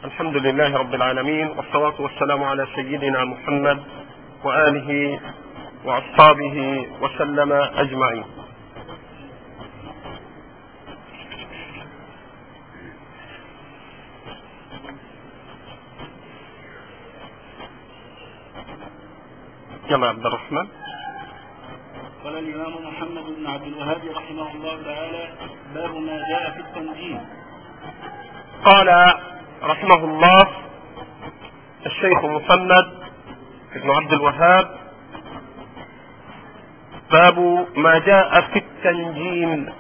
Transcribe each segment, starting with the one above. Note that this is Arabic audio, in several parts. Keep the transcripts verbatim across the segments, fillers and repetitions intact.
الحمد لله رب العالمين، والصلاة والسلام على سيدنا محمد وآله وأصحابه وسلم أجمعين. جمع عبد الرحمن. قال الإمام محمد بن عبد الوهاب رحمه الله تعالى: باب ما جاء في التنجيم. قال رحمه الله الشيخ محمد بن عبد الوهاب: باب ما جاء في التنجيم،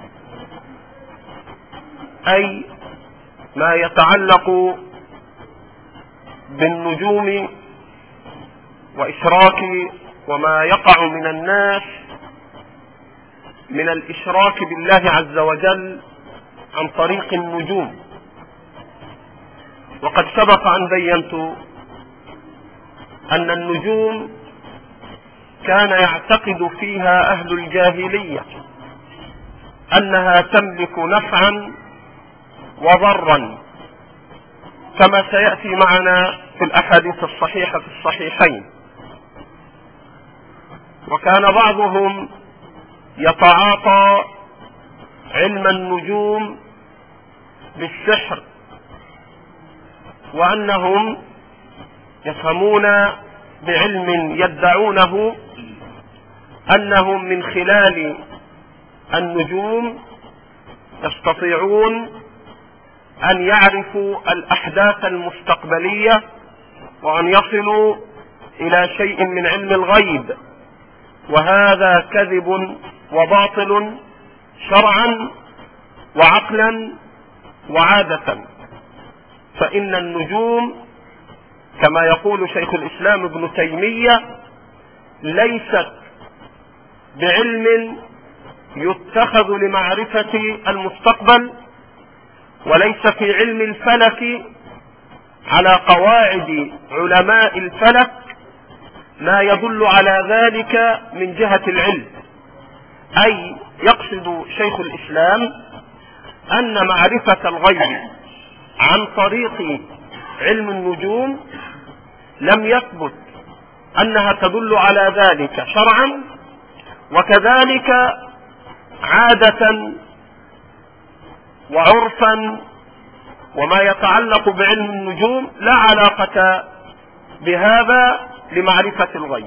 أي ما يتعلق بالنجوم وإشراك وما يقع من الناس من الإشراك بالله عز وجل عن طريق النجوم. وقد سبق أن بينت أن النجوم كان يعتقد فيها أهل الجاهلية أنها تملك نفعا وضرا، كما سيأتي معنا في الأحاديث الصحيحة في الصحيحين. وكان بعضهم يتعاطى علم النجوم بالسحر، وأنهم يفهمون بعلم يدعونه أنهم من خلال النجوم يستطيعون أن يعرفوا الأحداث المستقبلية وأن يصلوا إلى شيء من علم الغيب، وهذا كذب وباطل شرعا وعقلا وعادة. فإن النجوم كما يقول شيخ الإسلام ابن تيمية ليست بعلم يتخذ لمعرفة المستقبل، وليس في علم الفلك على قواعد علماء الفلك ما يدل على ذلك من جهة العلم. أي يقصد شيخ الإسلام أن معرفة الغيب عن طريق علم النجوم لم يثبت أنها تدل على ذلك شرعا، وكذلك عادة وعرفا وما يتعلق بعلم النجوم لا علاقة بهذا لمعرفة الغيب.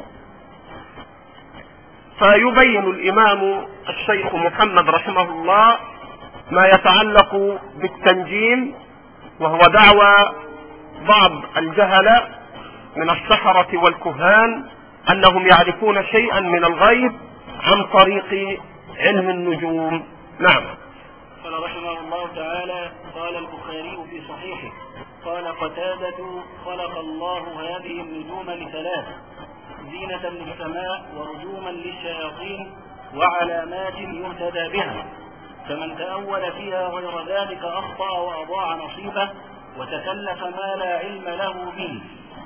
فيبين الإمام الشيخ محمد رحمه الله ما يتعلق بالتنجيم، وهو دعوى بعض الجهلة من السحرة والكهان أنهم يعرفون شيئا من الغيب عن طريق علم النجوم. نعم. قال رحمه الله تعالى: قال البخاري في صحيحه: قال قتادة: خلق الله هذه النجوم لثلاث: زينة للسماء، ورجوما للشياطين، وعلامات يهتدى بها، فمن تأول فيها غير ذلك أخطأ وأضاع نصيبه وتكلف ما لا علم له به.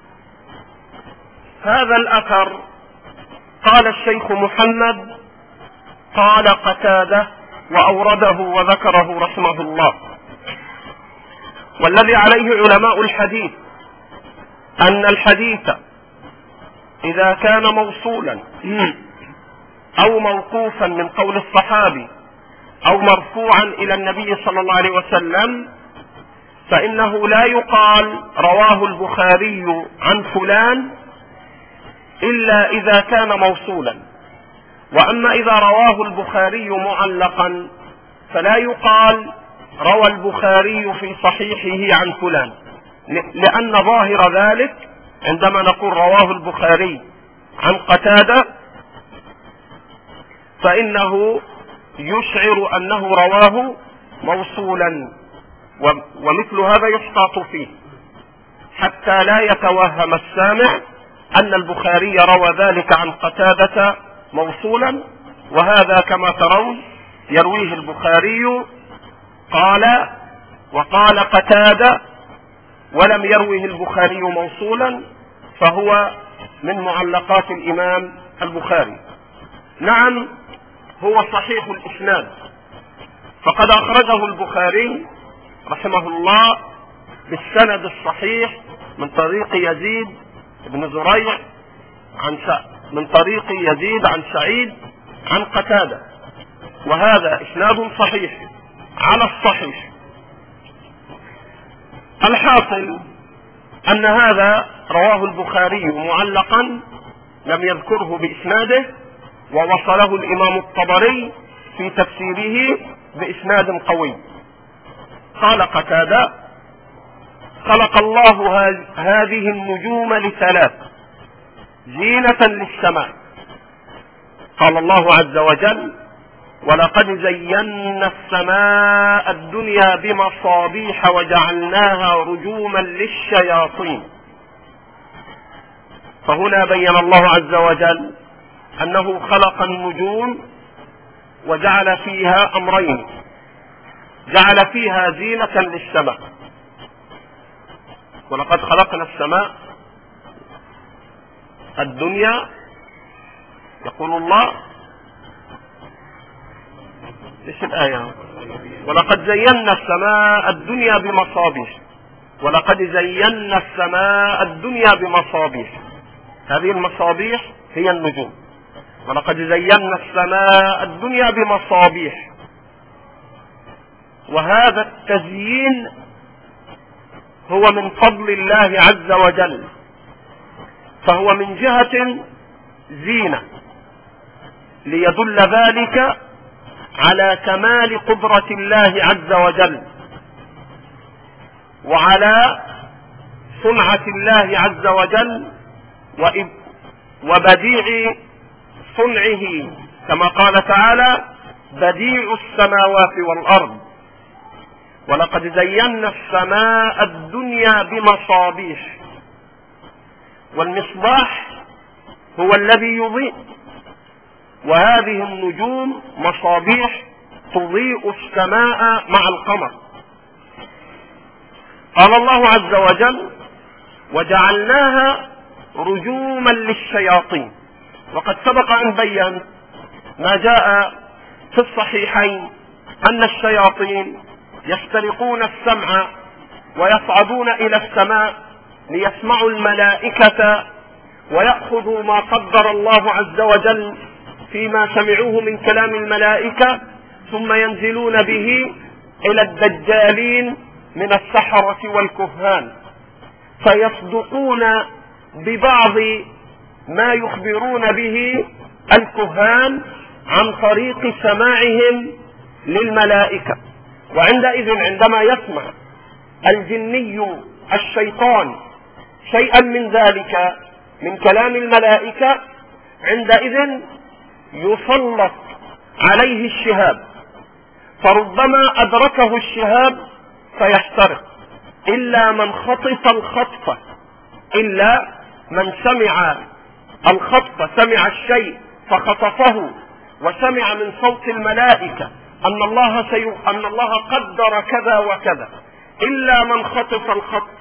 هذا الأثر قال الشيخ محمد قال قتادة وأورده وذكره رحمه الله. والذي عليه علماء الحديث أن الحديث إذا كان موصولا أو موقوفا من قول الصحابي أو مرفوعا إلى النبي صلى الله عليه وسلم فإنه لا يقال رواه البخاري عن فلان إلا إذا كان موصولا. وأما إذا رواه البخاري معلقا فلا يقال روى البخاري في صحيحه عن فلان، لأن ظاهر ذلك عندما نقول رواه البخاري عن قتادة فإنه يشعر أنه رواه موصولا، ومثل هذا يحتاط فيه حتى لا يتوهم السامع أن البخاري روى ذلك عن قتادة موصولا، وهذا كما ترون يرويه البخاري قال وقال قتادة ولم يرويه البخاري موصولا، فهو من معلقات الإمام البخاري. نعم، هو صحيح الإسناد، فقد أخرجه البخاري رحمه الله بالسند الصحيح من طريق يزيد بن زريع عن س... من طريق يزيد عن سعيد عن قتادة، وهذا إسناد صحيح على الصحيح. الحاصل أن هذا رواه البخاري معلقا لم يذكره بإسناده، ووصله الإمام الطبري في تفسيره بإسناد قوي. قال قتادة: خلق الله هذه النجوم لثلاث: زينة للسماء. قال الله عز وجل: ولقد زينا السماء الدنيا بمصابيح وجعلناها رجوما للشياطين. فهنا بين الله عز وجل أنه خلق النجوم وجعل فيها أمرين: جعل فيها زينة للسماء، ولقد خلقنا السماء الدنيا، يقول الله ايش الآية؟ ولقد زينا السماء الدنيا بمصابيح، ولقد زينا السماء الدنيا بمصابيح. هذه المصابيح هي النجوم. ولقد زينا السماء الدنيا بمصابيح. وهذا التزيين هو من فضل الله عز وجل، فهو من جهة زينة، ليدل ذلك على كمال قدرة الله عز وجل، وعلى صنعة الله عز وجل وبديع صنعه، كما قال تعالى: بديع السماوات والأرض. ولقد زينا السماء الدنيا بمصابيح. والمصباح هو الذي يضيء، وهذه النجوم مصابيح تضيء السماء مع القمر. قال الله عز وجل: وجعلناها رجوما للشياطين. وقد سبق أن بيّن ما جاء في الصحيحين أن الشياطين يسترقون السمع ويصعدون إلى السماء ليسمعوا الملائكة ويأخذوا ما قدر الله عز وجل فيما سمعوه من كلام الملائكة، ثم ينزلون به إلى الدجالين من السحرة والكهان، فيصدقون ببعض ما يخبرون به الكهان عن طريق سماعهم للملائكة. وعندئذ عندما يسمع الجني الشيطان شيئا من ذلك من كلام الملائكة، عندئذ يسلط عليه الشهاب، فربما أدركه الشهاب فيحترق، إلا من خطف الخطفة، إلا من سمع الخطفة، سمع الشيء فخطفه وسمع من صوت الملائكة أن الله سي... أن الله قدر كذا وكذا، إلا من خطف الخطفة،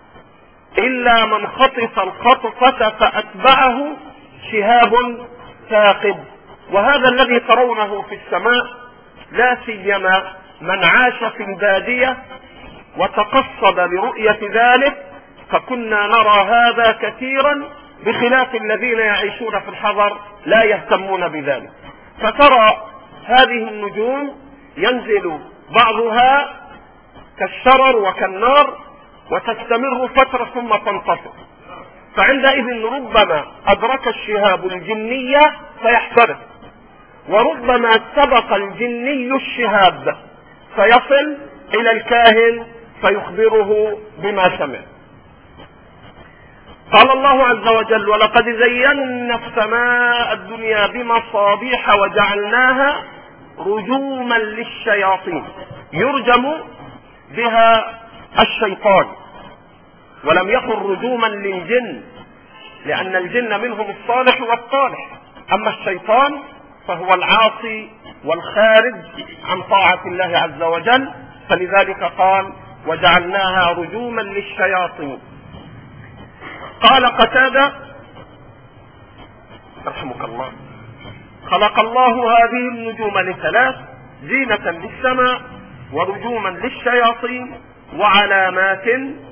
إلا من خطف الخطفة فأتبعه شهاب ثاقب. وهذا الذي ترونه في السماء لا سيما من عاش في البادية وتقصد لرؤية ذلك، فكنا نرى هذا كثيرا، بخلاف الذين يعيشون في الحضر لا يهتمون بذلك. فترى هذه النجوم ينزل بعضها كالشرر وكالنار وتستمر فترة ثم تنطفئ، فعندئذ ربما أدرك الشهاب الجنية فيحترق، وربما سبق الجني الشهاب فيصل إلى الكاهن فيخبره بما سمع. قال الله عز وجل: ولقد زينا السماء الدنيا بمصابيح وجعلناها رجوما للشياطين. يرجم بها الشيطان، ولم يكن رجوما للجن، لأن الجن منهم الصالح والطالح، أما الشيطان فهو العاصي والخارج عن طاعة الله عز وجل، فلذلك قال: وجعلناها رجوما للشياطين. قال قتادة رحمك الله: خلق الله هذه النجوم لثلاث: زينة للسماء ورجوما للشياطين وعلامات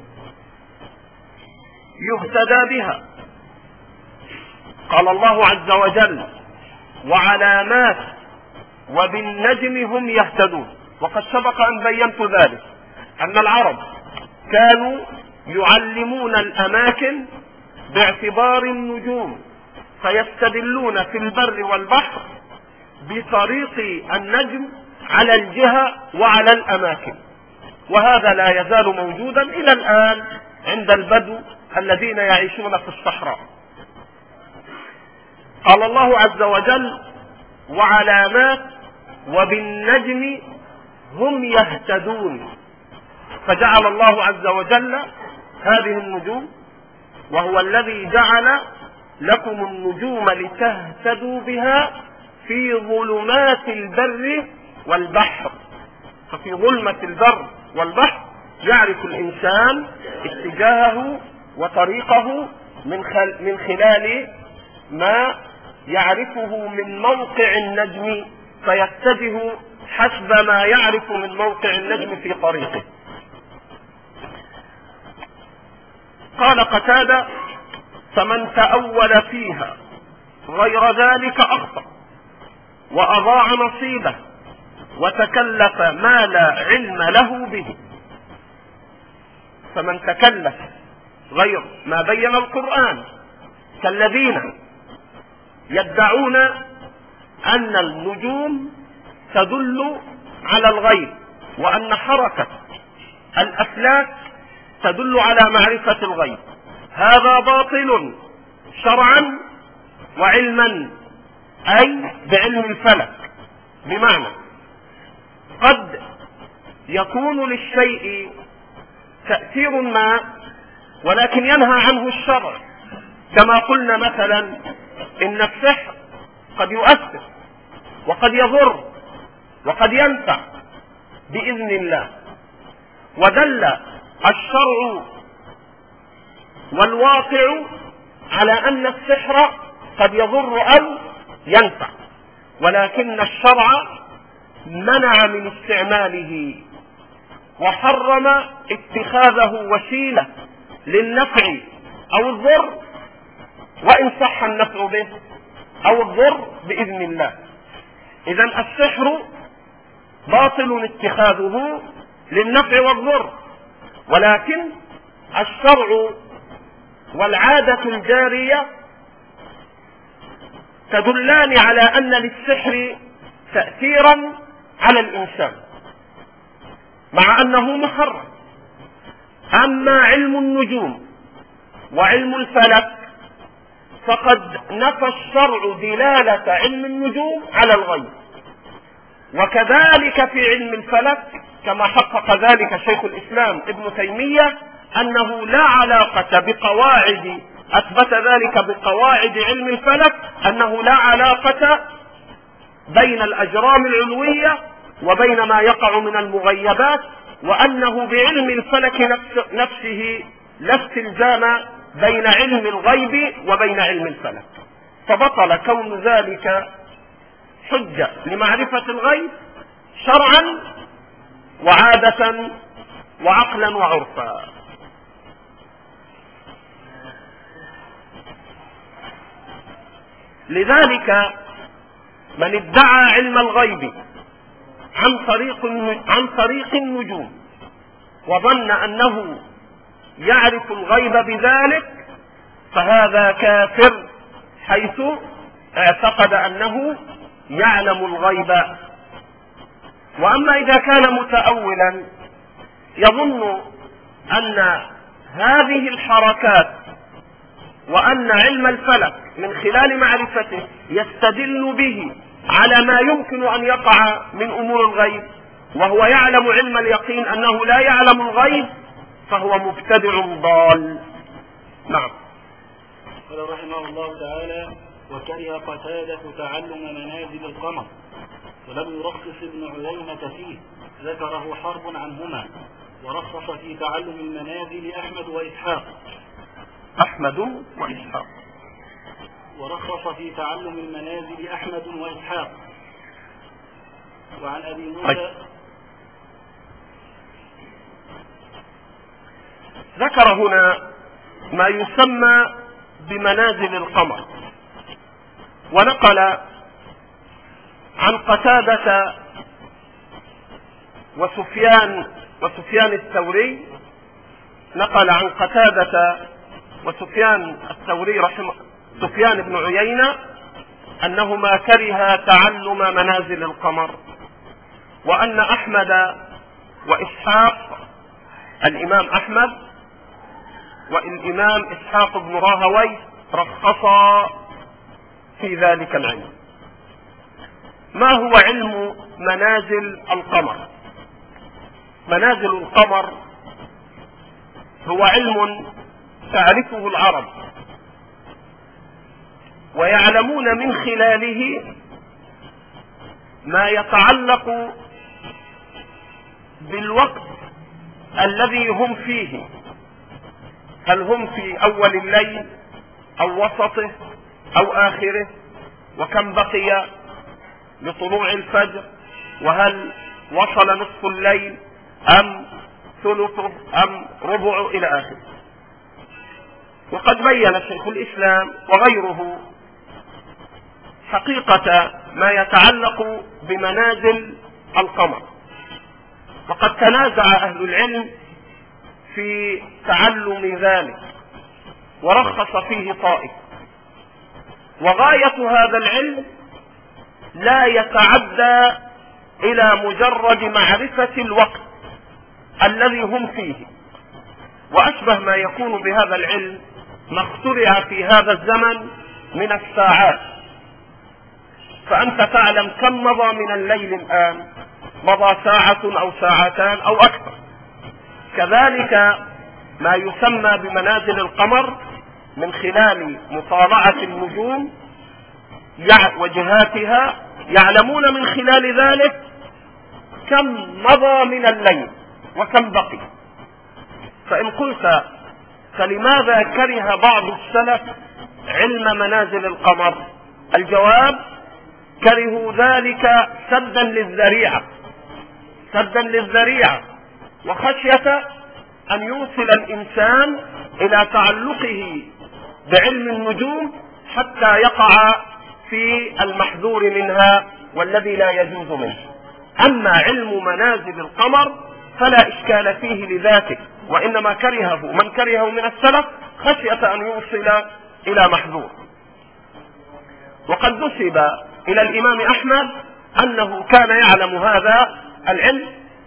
يهتدى بها. قال الله عز وجل وعلامات وبالنجم هم يهتدون. وقد سبق أن بينت ذلك أن العرب كانوا يعلمون الأماكن باعتبار النجوم، فيستدلون في البر والبحر بطريق النجم على الجهة وعلى الأماكن، وهذا لا يزال موجودا إلى الآن عند البدو الذين يعيشون في الصحراء. قال الله عز وجل وعلامات وبالنجم هم يهتدون، فجعل الله عز وجل هذه النجوم، وهو الذي جعل لكم النجوم لتهتدوا بها في ظلمات البر والبحر. ففي ظلمة البر والبحر يعرف الإنسان اتجاهه وطريقه من من خلال ما يعرفه من موقع النجم، فيتجه حسب ما يعرف من موقع النجم في طريقه. قال قتادة فمن تأول فيها غير ذلك أخطأ وأضاع نصيبه وتكلف ما لا علم له به. فمن تكلف غير ما بين القرآن كالذين يدعون أن النجوم تدل على الغيب، وأن حركة الأفلاك تدل على معرفة الغيب، هذا باطل شرعا وعلما، أي بعلم الفلك. بمعنى قد يكون للشيء تأثير ما ولكن ينهى عنه الشرع، كما قلنا مثلا إن السحر قد يؤثر وقد يضر وقد ينفع بإذن الله، ودل الشرع والواقع على أن السحر قد يضر أو ينفع، ولكن الشرع منع من استعماله وحرم اتخاذه وسيلة للنفع أو الضر، وإن صح النفع به أو الضر بإذن الله. إذن السحر باطل اتخاذه للنفع والضر، ولكن الشرع والعادة الجارية تدلان على أن للسحر تأثيرا على الإنسان مع أنه محرم. أما علم النجوم وعلم الفلك فقد نفى الشرع دلالة علم النجوم على الغيب، وكذلك في علم الفلك كما حقق ذلك شيخ الإسلام ابن تيمية أنه لا علاقة بقواعد، أثبت ذلك بقواعد علم الفلك أنه لا علاقة بين الأجرام العلوية وبين ما يقع من المغيبات، وأنه بعلم الفلك نفسه لا استلزام بين علم الغيب وبين علم الفلك، فبطل كون ذلك حجة لمعرفة الغيب شرعا وعادة وعقلا وعرفا. لذلك من ادعى علم الغيب عن طريق عن طريق النجوم وظن أنه يعرف الغيب بذلك فهذا كافر، حيث اعتقد أنه يعلم الغيب. وأما إذا كان متأولا يظن أن هذه الحركات وأن علم الفلك من خلال معرفته يستدل به على ما يمكن أن يقع من أمور الغيب، وهو يعلم علم اليقين أنه لا يعلم الغيب، فهو مبتدع ضال. نعم. قال رحمه الله تعالى وكره قتادة تعلم منازل القمر، ولم يرخص ابن عيينة فيه، ذكره حرب عنهما، ورخص في تعلم المنازل أحمد وإسحاق أحمد وإسحاق ورخص في تعلم المنازل أحمد وإسحاق. وعن أبي موسى ذكر هنا ما يسمى بمنازل القمر، ونقل عن قتادة وسفيان وسفيان الثوري نقل عن قتادة وسفيان الثوري رحمه سفيان بن عيينة أنهما كره تعلم منازل القمر، وأن أحمد وإسحاق الإمام أحمد والإمام إسحاق بن راهويه رخصا في ذلك العلم. ما هو علم منازل القمر؟ منازل القمر هو علم تعرفه العرب، ويعلمون من خلاله ما يتعلق بالوقت الذي هم فيه، هل هم في أول الليل أو وسطه أو آخره، وكم بقي لطلوع الفجر، وهل وصل نصف الليل أم ثلثه أم ربعه إلى آخره. وقد بين شيخ الإسلام وغيره حقيقة ما يتعلق بمنازل القمر، وقد تنازع أهل العلم في تعلم ذلك ورخص فيه طائف، وغاية هذا العلم لا يتعدى إلى مجرد معرفة الوقت الذي هم فيه، وأشبه ما يكون بهذا العلم ما اخترع في هذا الزمن من الساعات، فأنت تعلم كم مضى من الليل الآن، مضى ساعة أو ساعتان أو أكثر. كذلك ما يسمى بمنازل القمر من خلال مطالعة النجوم وجهاتها، يعلمون من خلال ذلك كم مضى من الليل وكم بقي. فإن قلت فلماذا كره بعض السلف علم منازل القمر؟ الجواب: كرهوا ذلك سدا للذريعة سدا للذريعة وخشية أن يوصل الإنسان إلى تعلقه بعلم النجوم حتى يقع في المحذور منها والذي لا يجوز منه. أما علم منازل القمر فلا إشكال فيه لذاته، وإنما كرهه من كرهه من السلف خشية أن يوصل إلى محذور. وقد نسب إلى الإمام أحمد أنه كان يعلم هذا العلم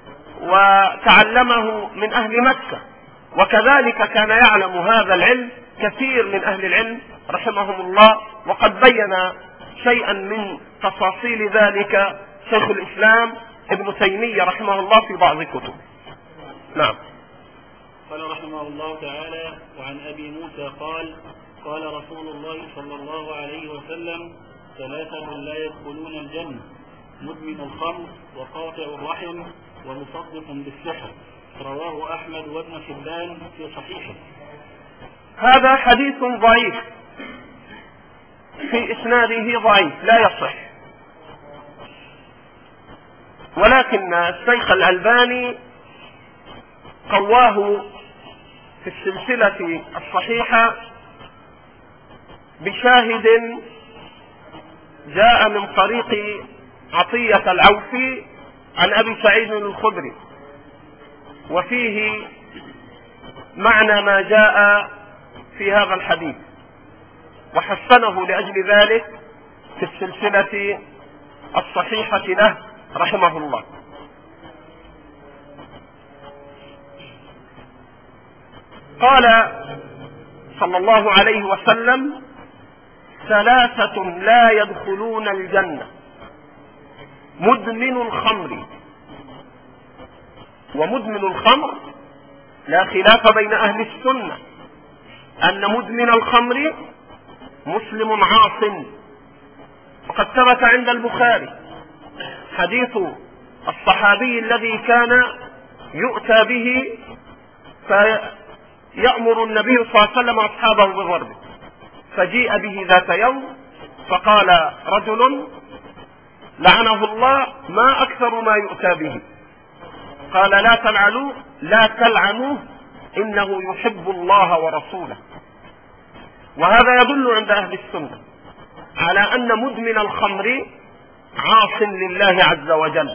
وتعلمه من أهل مكة، وكذلك كان يعلم هذا العلم كثير من أهل العلم رحمهم الله، وقد بين شيئا من تفاصيل ذلك شيخ الإسلام ابن تيمية رحمه الله في بعض كتبه. نعم. قال رحمه الله تعالى: وعن أبي موسى قال: قال رسول الله صلى الله عليه وسلم: ثلاثة لا يدخلون الجنة: مدمن الخمر، وقاطع الرحم، ومصدق بالسحر. رواه أحمد وابن حبان في صحيحه. هذا حديث ضعيف في إسناده، ضعيف لا يصح، ولكن الشيخ الألباني قواه في السلسلة الصحيحة بشاهد جاء من طريق عطية العوفي عن أبي سعيد الخدري، وفيه معنى ما جاء في هذا الحديث، وحسنه لأجل ذلك في السلسلة الصحيحة له رحمه الله. قال صلى الله عليه وسلم: ثلاثة لا يدخلون الجنة: مدمن الخمر. ومدمن الخمر لا خلاف بين أهل السنة أن مدمن الخمر مسلم عاص، وقد ثبت عند البخاري حديث الصحابي الذي كان يؤتى به فيأمر النبي صلى الله عليه وسلم أصحابه بضربه، فجيء به ذات يوم فقال رجل: لعنه الله، ما أكثر ما يؤتى به؟ قال: لا تلعنوه لا تلعنوه إنه يحب الله ورسوله. وهذا يدل عند أهل السنة على أن مدمن الخمر عاص لله عز وجل.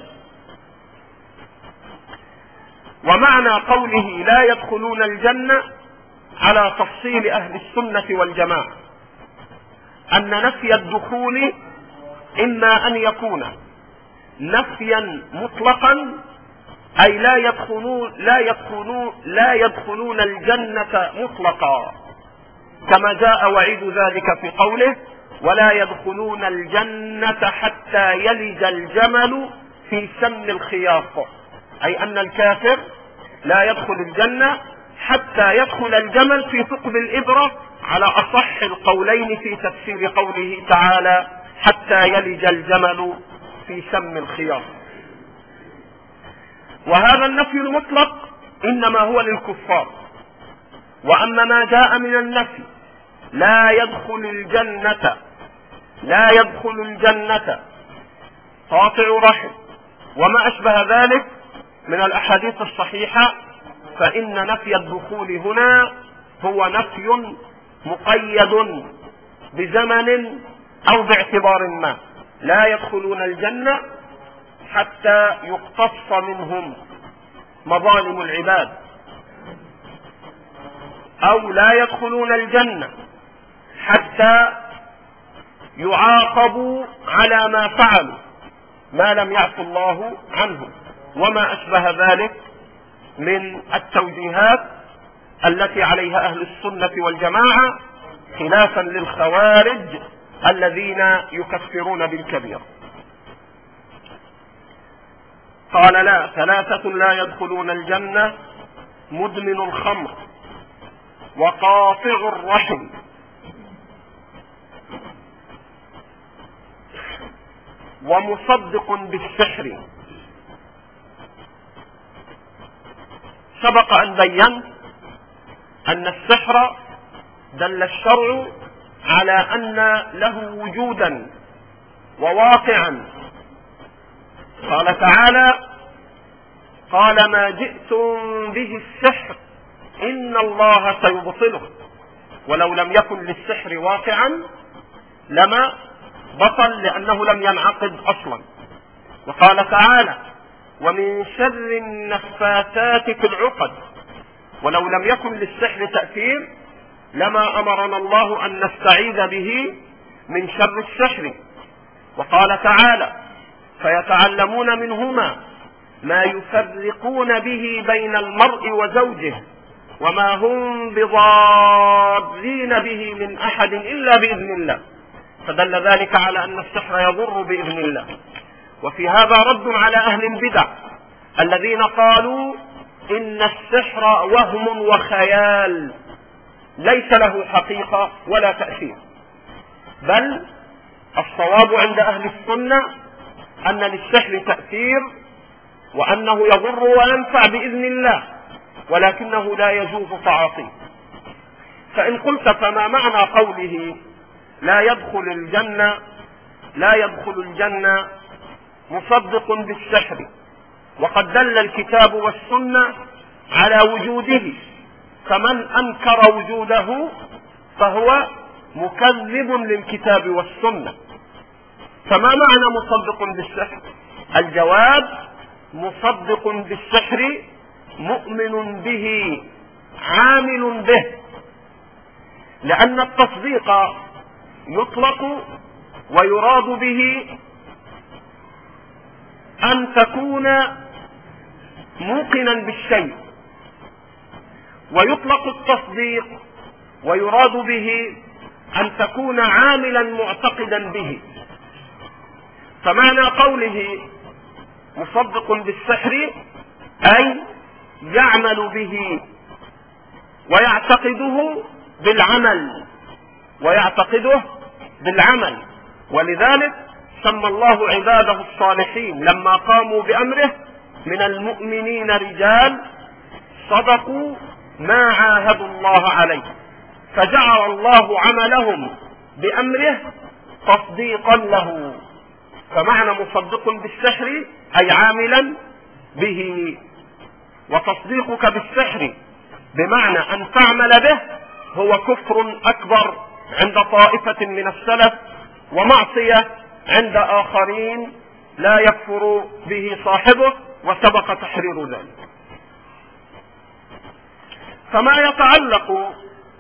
ومعنى قوله لا يدخلون الجنة على تفصيل أهل السنة والجماعة أن نفي الدخول إما أن يكون نفيا مطلقا، أي لا يدخلون لا يدخلون لا يدخلون الجنة مطلقا، كما جاء وعيد ذلك في قوله ولا يدخلون الجنة حتى يلج الجمل في سم الخياط، أي أن الكافر لا يدخل الجنة حتى يدخل الجمل في ثقب الإبرة، على أصح القولين في تفسير قوله تعالى حتى يلج الجمل في سم الخياط. وهذا النفي المطلق إنما هو للكفار. وأما ما جاء من النفي لا يدخل الجنة لا يدخل الجنة قاطع رحم وما أشبه ذلك من الأحاديث الصحيحة، فإن نفي الدخول هنا هو نفي مقيد بزمن أو باعتبار ما. لا يدخلون الجنة حتى يقتص منهم مظالم العباد، أو لا يدخلون الجنة حتى يعاقبوا على ما فعلوا ما لم يعفو الله عنه، وما أشبه ذلك من التوجيهات التي عليها أهل السنة والجماعة، خلافا للخوارج الذين يكفرون بالكبير. قال لا، ثلاثة لا يدخلون الجنة: مدمن الخمر، وقاطع الرحم، ومصدق بالسحر. سبق أن بيّنت أن السحر دل الشرع على أن له وجودا وواقعا. قال تعالى: قال ما جئتم به السحر إن الله سيبطله. ولو لم يكن للسحر واقعا لما بطل، لأنه لم ينعقد أصلا. وقال تعالى: ومن شر النفاثات في العقد. ولو لم يكن للسحر تأثير لما أمرنا الله أن نستعيذ به من شر السحر. وقال تعالى: فيتعلمون منهما ما يفرقون به بين المرء وزوجه وما هم بضارين به من أحد إلا بإذن الله. فدل ذلك على أن السحر يضر بإذن الله. وفي هذا رد على أهل البدع الذين قالوا إن السحر وهم وخيال ليس له حقيقة ولا تأثير، بل الصواب عند أهل السنة أن للسحر تأثير وأنه يضر وينفع بإذن الله، ولكنه لا يجوز تعاطيه. فإن قلت فما معنى قوله لا يدخل الجنة لا يدخل الجنة مصدق بالسحر، وقد دل الكتاب والسنة على وجوده، فمن أنكر وجوده فهو مكذب للكتاب والسنة. فما معنى مصدق بالسحر؟ الجواب: مصدق بالسحر مؤمن به عامل به، لأن التصديق يطلق ويراد به أن تكون موقنا بالشيء، ويطلق التصديق ويراد به أن تكون عاملا معتقدا به. فمعنى قوله مصدق بالسحر أي يعمل به ويعتقده بالعمل ويعتقده بالعمل ولذلك سمى الله عباده الصالحين لما قاموا بأمره من المؤمنين رجال صدقوا ما عاهدوا الله عليه، فجعل الله عملهم بأمره تصديقا له. فمعنى مصدق بالسحر أي عاملا به. وتصديقك بالسحر بمعنى أن تعمل به هو كفر أكبر عند طائفة من السلف، ومعصية عند آخرين لا يكفر به صاحبه، وسبق تحرير ذلك. فما يتعلق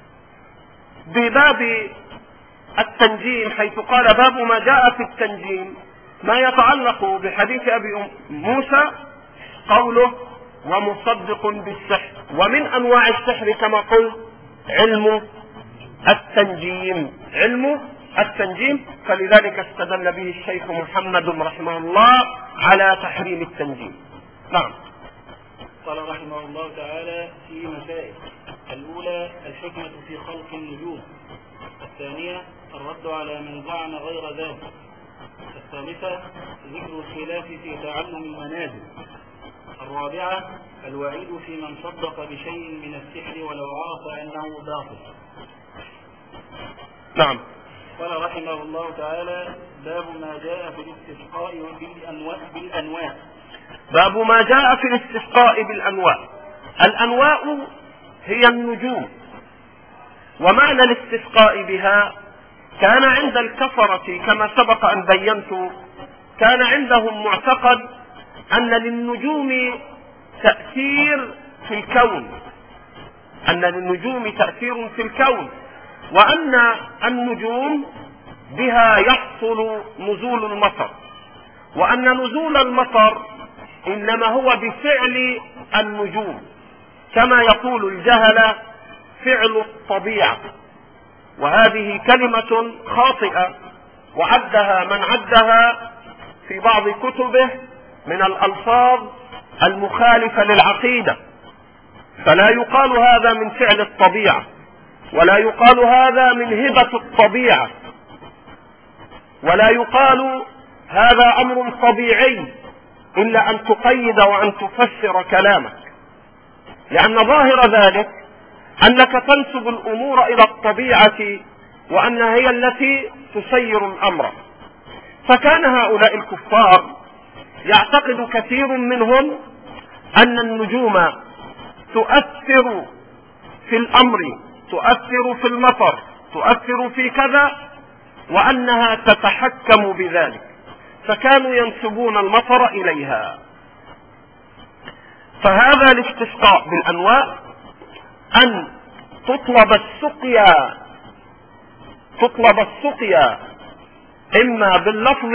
بباب التنجيم حيث قال باب ما جاء في التنجيم، ما يتعلق بحديث أبي موسى قوله ومصدق بالسحر، ومن أنواع السحر كما قلت علم التنجيم، علم التنجيم، فلذلك استدل به الشيخ محمد رحمه الله على تحريم التنجيم. نعم. قال رحمه الله تعالى في مسائل: الأولى الحكمة في خلق النجوم، الثانية الرد على من زعم غير ذلك، الثالثة ذكر الخلاف في تعلم المنازل، الرابعة الوعيد في من صدق بشيء من السحر ولو عرف أنه باطل. نعم. قال رحمه الله تعالى: باب ما جاء في الاستسقاء بالأنواع, بالأنواع. باب ما جاء في الاستسقاء بالأنواع. الأنواع هي النجوم، ومعنى الاستسقاء بها كان عند الكفرة كما سبق أن بينت، كان عندهم معتقد أن للنجوم تأثير في الكون، أن للنجوم تأثير في الكون، وأن النجوم بها يحصل نزول المطر، وأن نزول المطر إنما هو بفعل النجوم، كما يقول الجهلة فعل الطبيعة. وهذه كلمة خاطئة وعدها من عدها في بعض كتبه من الألفاظ المخالفة للعقيدة، فلا يقال هذا من فعل الطبيعة، ولا يقال هذا من هبة الطبيعة، ولا يقال هذا أمر طبيعي إلا أن تقيد وأن تفسر كلامك، لأن ظاهر ذلك أنك تنسب الأمور إلى الطبيعة وأنها هي التي تسير الأمر. فكان هؤلاء الكفار يعتقد كثير منهم أن النجوم تؤثر في الأمر، تؤثر في المطر، تؤثر في كذا، وأنها تتحكم بذلك، فكانوا ينسبون المطر إليها. فهذا الاستسقاء بالأنواع أن تطلب السقيا تطلب السقيا إما باللفظ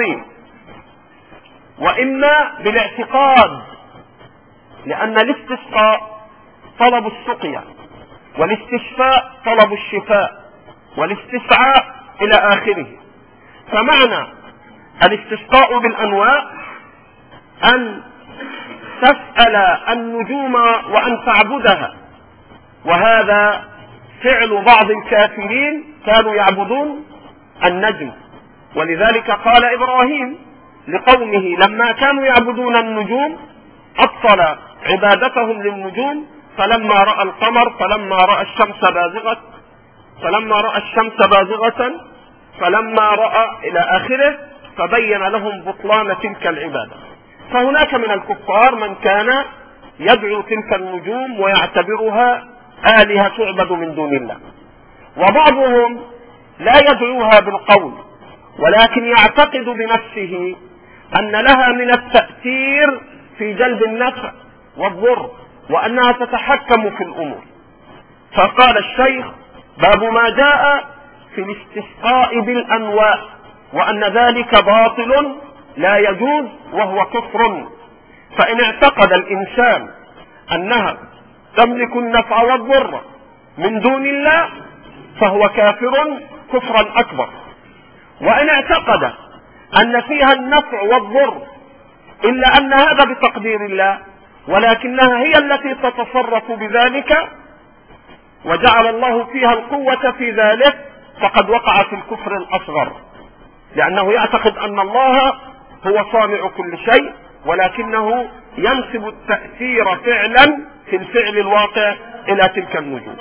وإما بالاعتقاد، لأن الاستسقاء طلب السقيا، والاستشفاء طلب الشفاء، والاستسعاء إلى آخره. فمعنى الاستسقاء بالأنواع أن تسأل النجوم وأن تعبدها، وهذا فعل بعض الكافرين، كانوا يعبدون النجم، ولذلك قال إبراهيم لقومه لما كانوا يعبدون النجوم أبطل عبادتهم للنجوم، فلما رأى القمر فلما رأى الشمس بازغة فلما رأى الشمس بازغة فلما رأى إلى آخره، فبين لهم بطلان تلك العبادة. فهناك من الكفار من كان يدعو تلك النجوم ويعتبرها آلهة تعبد من دون الله، وبعضهم لا يدعوها بالقول ولكن يعتقد بنفسه أن لها من التأثير في جلب النفع والضر، وأنها تتحكم في الأمور. فقال الشيخ: باب ما جاء في الاستسقاء بالأنواع، وأن ذلك باطل لا يجوز وهو كفر. فإن اعتقد الإنسان أنها تملك النفع والضر من دون الله فهو كافر كفرا أكبر، وإن اعتقد أن فيها النفع والضر إلا أن هذا بتقدير الله، ولكنها هي التي تتصرف بذلك وجعل الله فيها القوة في ذلك، فقد وقع في الكفر الأصغر، لأنه يعتقد أن الله هو صانع كل شيء، ولكنه ينسب التأثير فعلا في الفعل الواقع إلى تلك النجوم.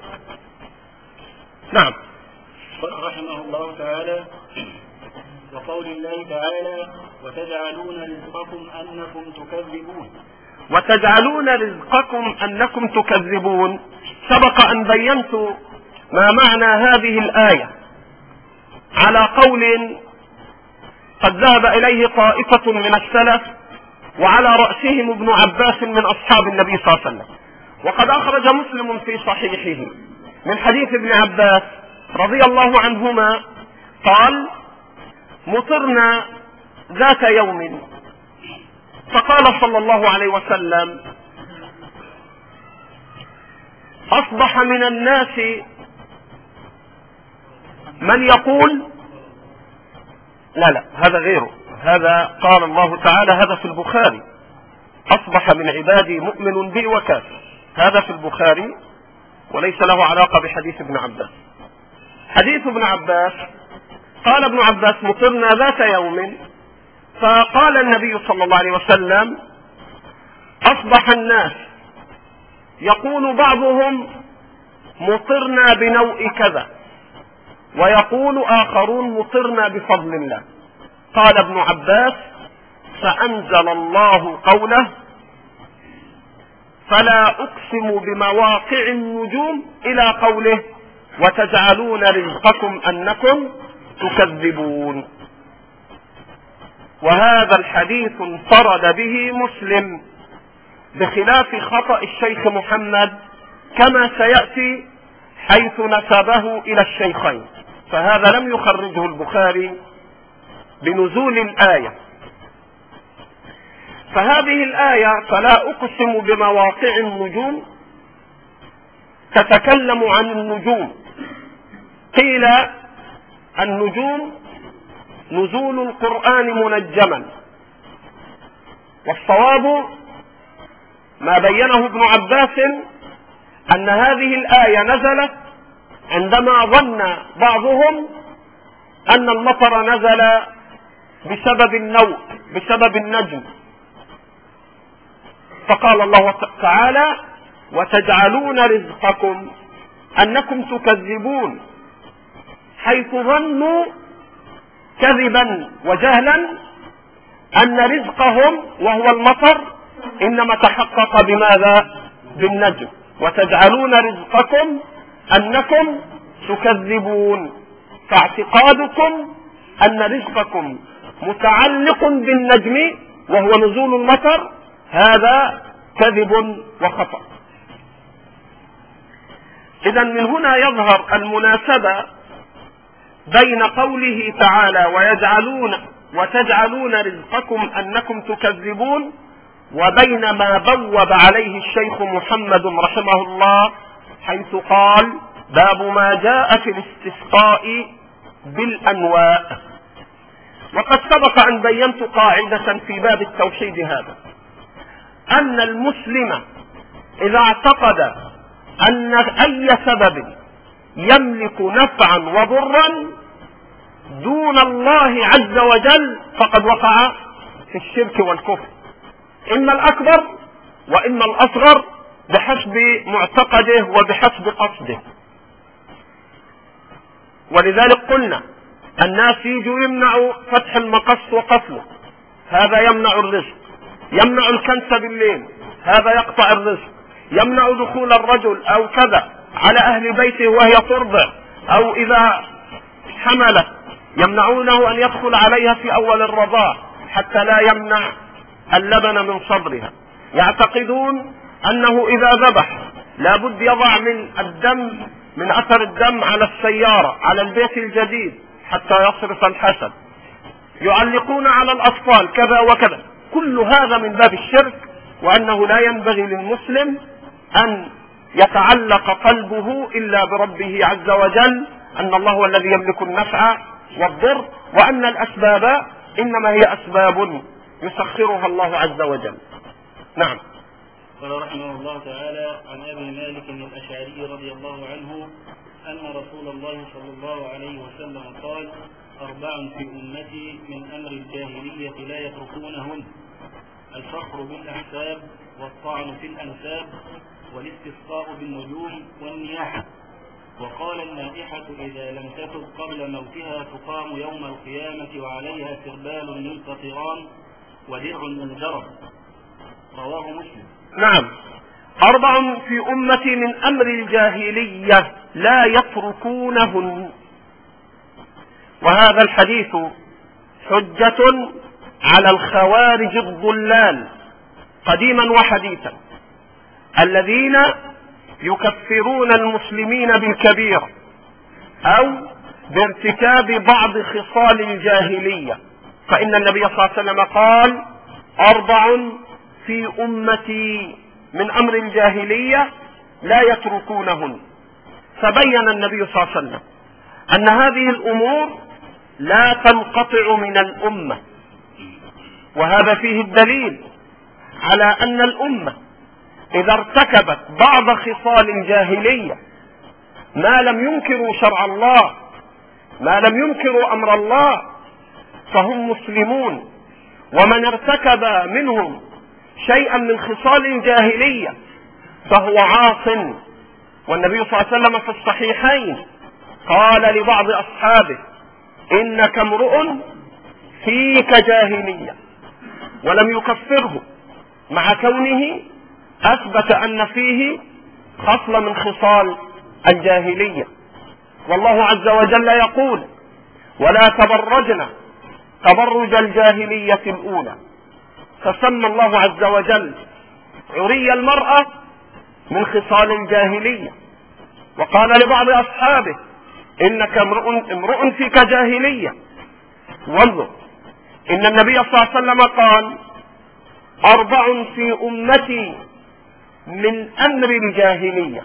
نعم. رحمه الله تعالى: وقول الله تعالى: وتجعلون رزقكم أنكم تكذبون. وتجعلون رزقكم أنكم تكذبون. سبق أن بينت ما معنى هذه الآية على قول قد ذهب إليه طائفة من السلف، وعلى رأسهم ابن عباس من أصحاب النبي صلى الله عليه وسلم. وقد أخرج مسلم في صحيحه من حديث ابن عباس رضي الله عنهما قال: مطرنا ذات يوم، فقال صلى الله عليه وسلم: أصبح من الناس من يقول لا لا هذا غيره، هذا قال الله تعالى، هذا في البخاري: أصبح من عبادي مؤمن بي وكافر. هذا في البخاري وليس له علاقة بحديث ابن عباس. حديث ابن عباس قال ابن عباس: مطرنا ذات يوم، فقال النبي صلى الله عليه وسلم: أصبح الناس يقول بعضهم مطرنا بنوء كذا، ويقول آخرون مطرنا بفضل الله. قال ابن عباس: فأنزل الله قوله: فلا أقسم بمواقع النجوم، إلى قوله: وتجعلون رزقكم أنكم تكذبون. وهذا الحديث انفرد به مسلم بخلاف خطأ الشيخ محمد كما سيأتي، حيث نسبه إلى الشيخين، فهذا لم يخرجه البخاري بنزول الآية. فهذه الآية فلا أقسم بمواقع النجوم تتكلم عن النجوم. قيل النجوم نزول القرآن منجما، والصواب ما بينه ابن عباس أن هذه الآية نزلت عندما ظن بعضهم أن المطر نزل بسبب النوء، بسبب النجم، فقال الله تعالى: وتجعلون رزقكم أنكم تكذبون، حيث ظنوا كذبا وجهلا أن رزقهم وهو المطر إنما تحقق بماذا؟ بالنجم. وتجعلون رزقكم أنكم تكذبون، فاعتقادكم أن رزقكم متعلق بالنجم وهو نزول المطر هذا كذب وخطأ. إذن من هنا يظهر المناسبة بين قوله تعالى: ويجعلون وتجعلون رزقكم أنكم تكذبون، وبين ما بوب عليه الشيخ محمد رحمه الله حيث قال: باب ما جاء في الاستسقاء بالأنواء. وقد سبق أن بينت قاعدة في باب التوحيد هذا، أن المسلم إذا اعتقد أن أي سبب يملك نفعا وضرا دون الله عز وجل فقد وقع في الشرك والكفر، إما الأكبر وإما الأصغر بحسب معتقده وبحسب قصده. ولذلك قلنا الناس يجوا يمنعوا فتح المقص وقفله، هذا يمنع الرزق، يمنع الكنس بالليل، هذا يقطع الرزق، يمنع دخول الرجل أو كذا على أهل بيته وهي ترضع، أو إذا حملت يمنعونه أن يدخل عليها في أول الرضاع حتى لا يمنع اللبن من صدرها. يعتقدون أنه إذا ذبح لابد يضع من الدم، من أثر الدم على السيارة، على البيت الجديد حتى يصرف الحسد. يعلقون على الأطفال كذا وكذا. كل هذا من باب الشرك، وأنه لا ينبغي للمسلم أن يتعلق قلبه إلا بربه عز وجل، أن الله هو الذي يملك النفع والضر، وأن الأسباب إنما هي أسباب يسخرها الله عز وجل. نعم. قال رحمه الله تعالى: عن أبي مالك الأشعري رضي الله عنه أن رسول الله صلى الله عليه وسلم قال: أربع في أمتي من أمر الجاهلية لا يتركونهن: الفخر بالأحساب، والطعن في الأنساب، والاستسقاء بالنجوم، والنياحة. وقال: النائحة إذا لم تتب قبل موتها تقام يوم القيامة وعليها سربال من قطران ودرع من جرب. رواه مسلم. نعم. أربع في أمتي من أمر الجاهلية لا يتركونهن. وهذا الحديث حجة على الخوارج الضلال قديما وحديثا الذين يكفرون المسلمين بالكبيرة أو بارتكاب بعض خصال الجاهلية. فإن النبي صلى الله عليه وسلم قال: أربع في أمتي من أمر الجاهلية لا يتركونهن. فبين النبي صلى الله عليه وسلم أن هذه الأمور لا تنقطع من الأمة، وهذا فيه الدليل على أن الأمة إذا ارتكبت بعض خصال الجاهلية ما لم ينكروا شرع الله، ما لم ينكروا أمر الله، فهم مسلمون. ومن ارتكب منهم شيئا من خصال الجاهلية فهو عاص. والنبي صلى الله عليه وسلم في الصحيحين قال لبعض أصحابه: إنك امرؤ فيك جاهلية، ولم يكفره مع كونه أثبت أن فيه خصلة من خصال الجاهلية. والله عز وجل يقول: ولا تبرجن تبرج الجاهلية الأولى. فسمى الله عز وجل عري المرأة من خصال الجاهلية، وقال لبعض أصحابه: إنك امرؤ, امرؤ فيك جاهلية. وانظر إن النبي صلى الله عليه وسلم قال: أربع في أمتي من أمر الجاهلية.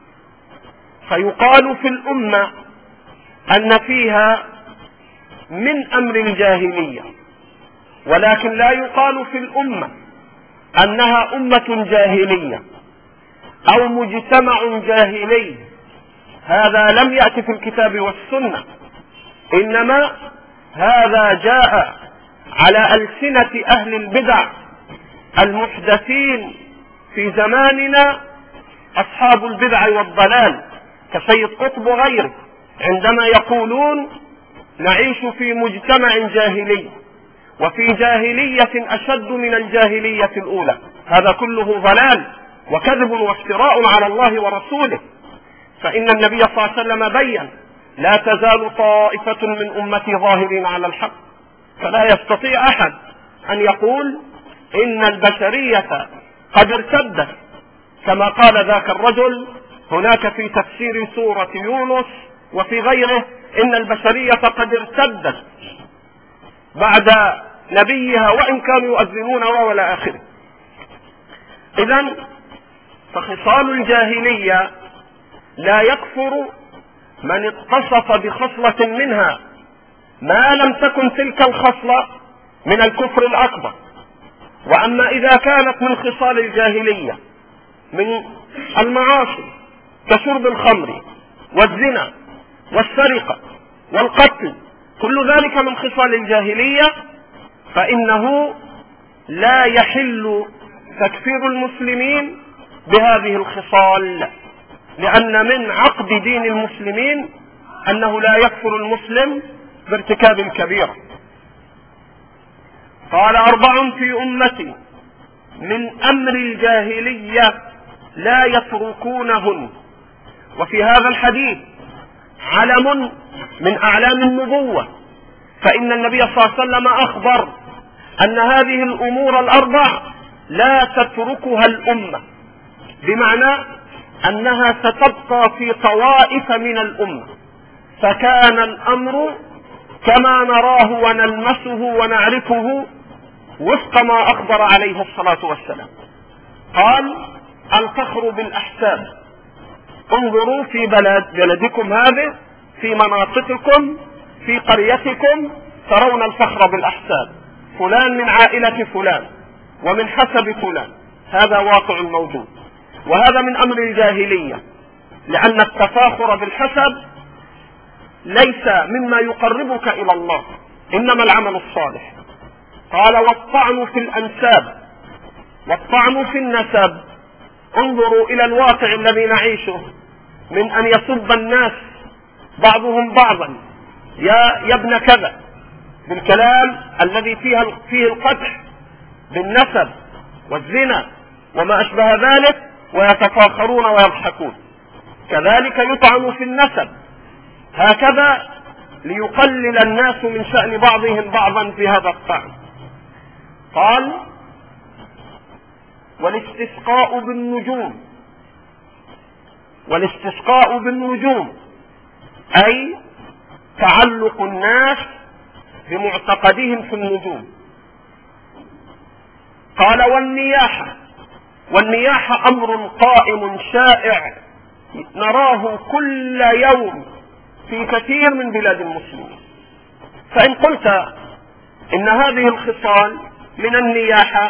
فيقال في الأمة أن فيها من أمر الجاهلية، ولكن لا يقال في الأمة أنها أمة جاهلية أو مجتمع جاهلي. هذا لم يأتي في الكتاب والسنة، إنما هذا جاء على ألسنة أهل البدع المحدثين في زماننا، أصحاب البدع والضلال كسيد قطب وغيره، عندما يقولون: نعيش في مجتمع جاهلي وفي جاهلية أشد من الجاهلية الأولى. هذا كله ضلال وكذب وافتراء على الله ورسوله. فإن النبي صلى الله عليه وسلم بين: لا تزال طائفة من أمتي ظاهرين على الحق. فلا يستطيع أحد أن يقول إن البشرية قد ارتدت، كما قال ذاك الرجل هناك في تفسير سورة يونس وفي غيره: إن البشرية قد ارتدت بعد نبيها وإن كانوا يؤذنون ولا آخره. إذن فخصال الجاهلية لا يكفر من اتصف بخصلة منها ما لم تكن تلك الخصلة من الكفر الأكبر. وأما إذا كانت من خصال الجاهلية من المعاصي كشرب الخمر والزنا والسرقة والقتل، كل ذلك من خصال الجاهلية، فإنه لا يحل تكفير المسلمين بهذه الخصال، لأن من عقد دين المسلمين أنه لا يكفر المسلم بارتكاب الكبيرة. قال: أربع في أمتي من أمر الجاهلية لا يتركونهن. وفي هذا الحديث علم من أعلام النبوة، فإن النبي صلى الله عليه وسلم أخبر أن هذه الأمور الأربع لا تتركها الأمة، بمعنى أنها ستبقى في طوائف من الأمة. فكان الأمر كما نراه ونلمسه ونعرفه وفق ما أخبر عليه الصلاة والسلام. قال: الفخر بالأحساب. انظروا في بلد بلدكم هذه، في مناطقكم، في قريتكم، ترون الفخر بالأحساب، فلان من عائلة فلان ومن حسب فلان. هذا واقع موجود، وهذا من أمر الجاهلية، لأن التفاخر بالحسب ليس مما يقربك إلى الله، إنما العمل الصالح. قال: والطعن في الأنساب، والطعن في النسب. انظروا إلى الواقع الذي نعيشه من أن يسب الناس بعضهم بعضا: يا يا ابن كذا، بالكلام الذي فيه فيه القدح بالنسب والزنا وما أشبه ذلك ويتفاخرون ويضحكون. كذلك يطعن في النسب هكذا ليقلل الناس من شأن بعضهم بعضا في هذا الطعن. قال والاستسقاء بالنجوم، والاستسقاء بالنجوم أي تعلق الناس بمعتقدهم في النجوم. قال والنياحة، والنياحة أمر قائم شائع نراه كل يوم في كثير من بلاد المسلمين. فإن قلت إن هذه الخصال من النياحة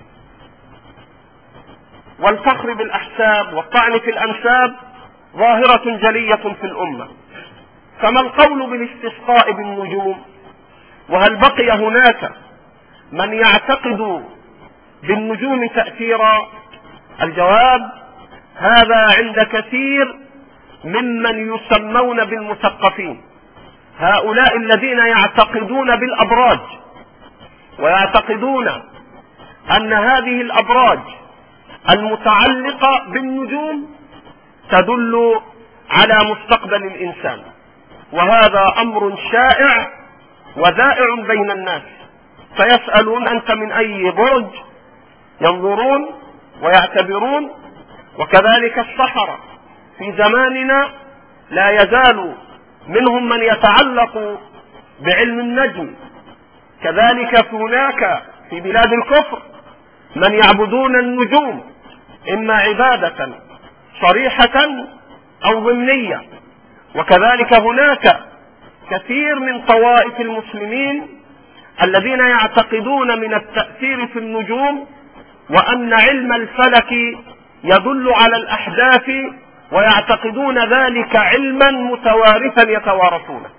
والفخر بالأحساب والطعن في الأنساب ظاهرة جلية في الأمة، فما القول بالاستسقاء بالنجوم؟ وهل بقي هناك من يعتقد بالنجوم تأثيرا؟ الجواب هذا عند كثير ممن يسمون بالمثقفين، هؤلاء الذين يعتقدون بالأبراج ويعتقدون أن هذه الأبراج المتعلقة بالنجوم تدل على مستقبل الإنسان، وهذا أمر شائع وذائع بين الناس. فيسألون أنت من أي برج؟ ينظرون ويعتبرون. وكذلك السحرة في زماننا لا يزال منهم من يتعلق بعلم النجم. كذلك هناك في بلاد الكفر من يعبدون النجوم إما عبادة صريحة أو ضمنية. وكذلك هناك كثير من طوائف المسلمين الذين يعتقدون من التأثير في النجوم وأن علم الفلك يدل على الأحداث، ويعتقدون ذلك علما متوارثا يتوارثونه.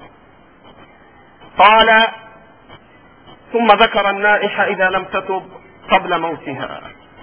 قال ثم ذكر النائحة إذا لم تتب قبل موتها.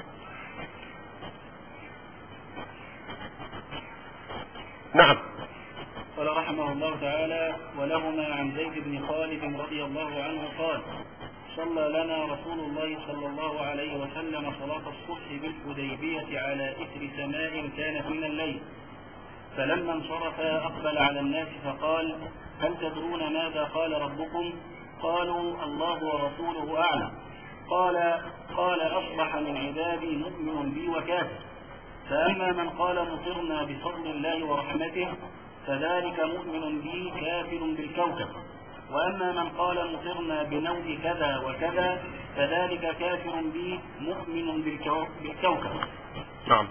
نعم. قال رحمه الله تعالى ولهما عن زيد بن خالد رضي الله عنه قال صلى لنا رسول الله صلى الله عليه وسلم صلاة الصبح بالحديبية على إثر سماء كانت من الليل، فلما انصرف أقبل على الناس فقال هل تدرون ماذا قال ربكم؟ قالوا الله ورسوله أعلم. قال قال أصبح من عبادي مؤمن بي وكافر، فأما من قال مطرنا بفضل الله ورحمته فذلك مؤمن بي كافر بالكوكب، وأما من قال مطرنا بنوء كذا وكذا فذلك كافر بي مؤمن بالكوكب. نعم.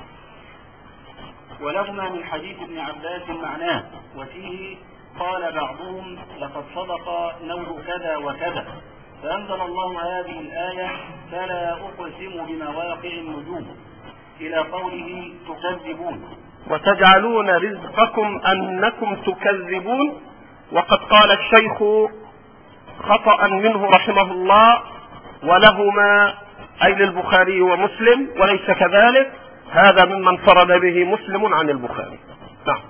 ولهما من حديث ابن عباس معناه، وفيه قال بعضهم لقد صدق نوء كذا وكذا، فأنزل الله هذه الآية فلا أقسم بمواقع النجوم إلى قوله تكذبون وتجعلون رزقكم أنكم تكذبون. وقد قال الشيخ خطأ منه رحمه الله ولهما أي للبخاري ومسلم، وليس كذلك، هذا ممن فرد به مسلم عن البخاري. نعم.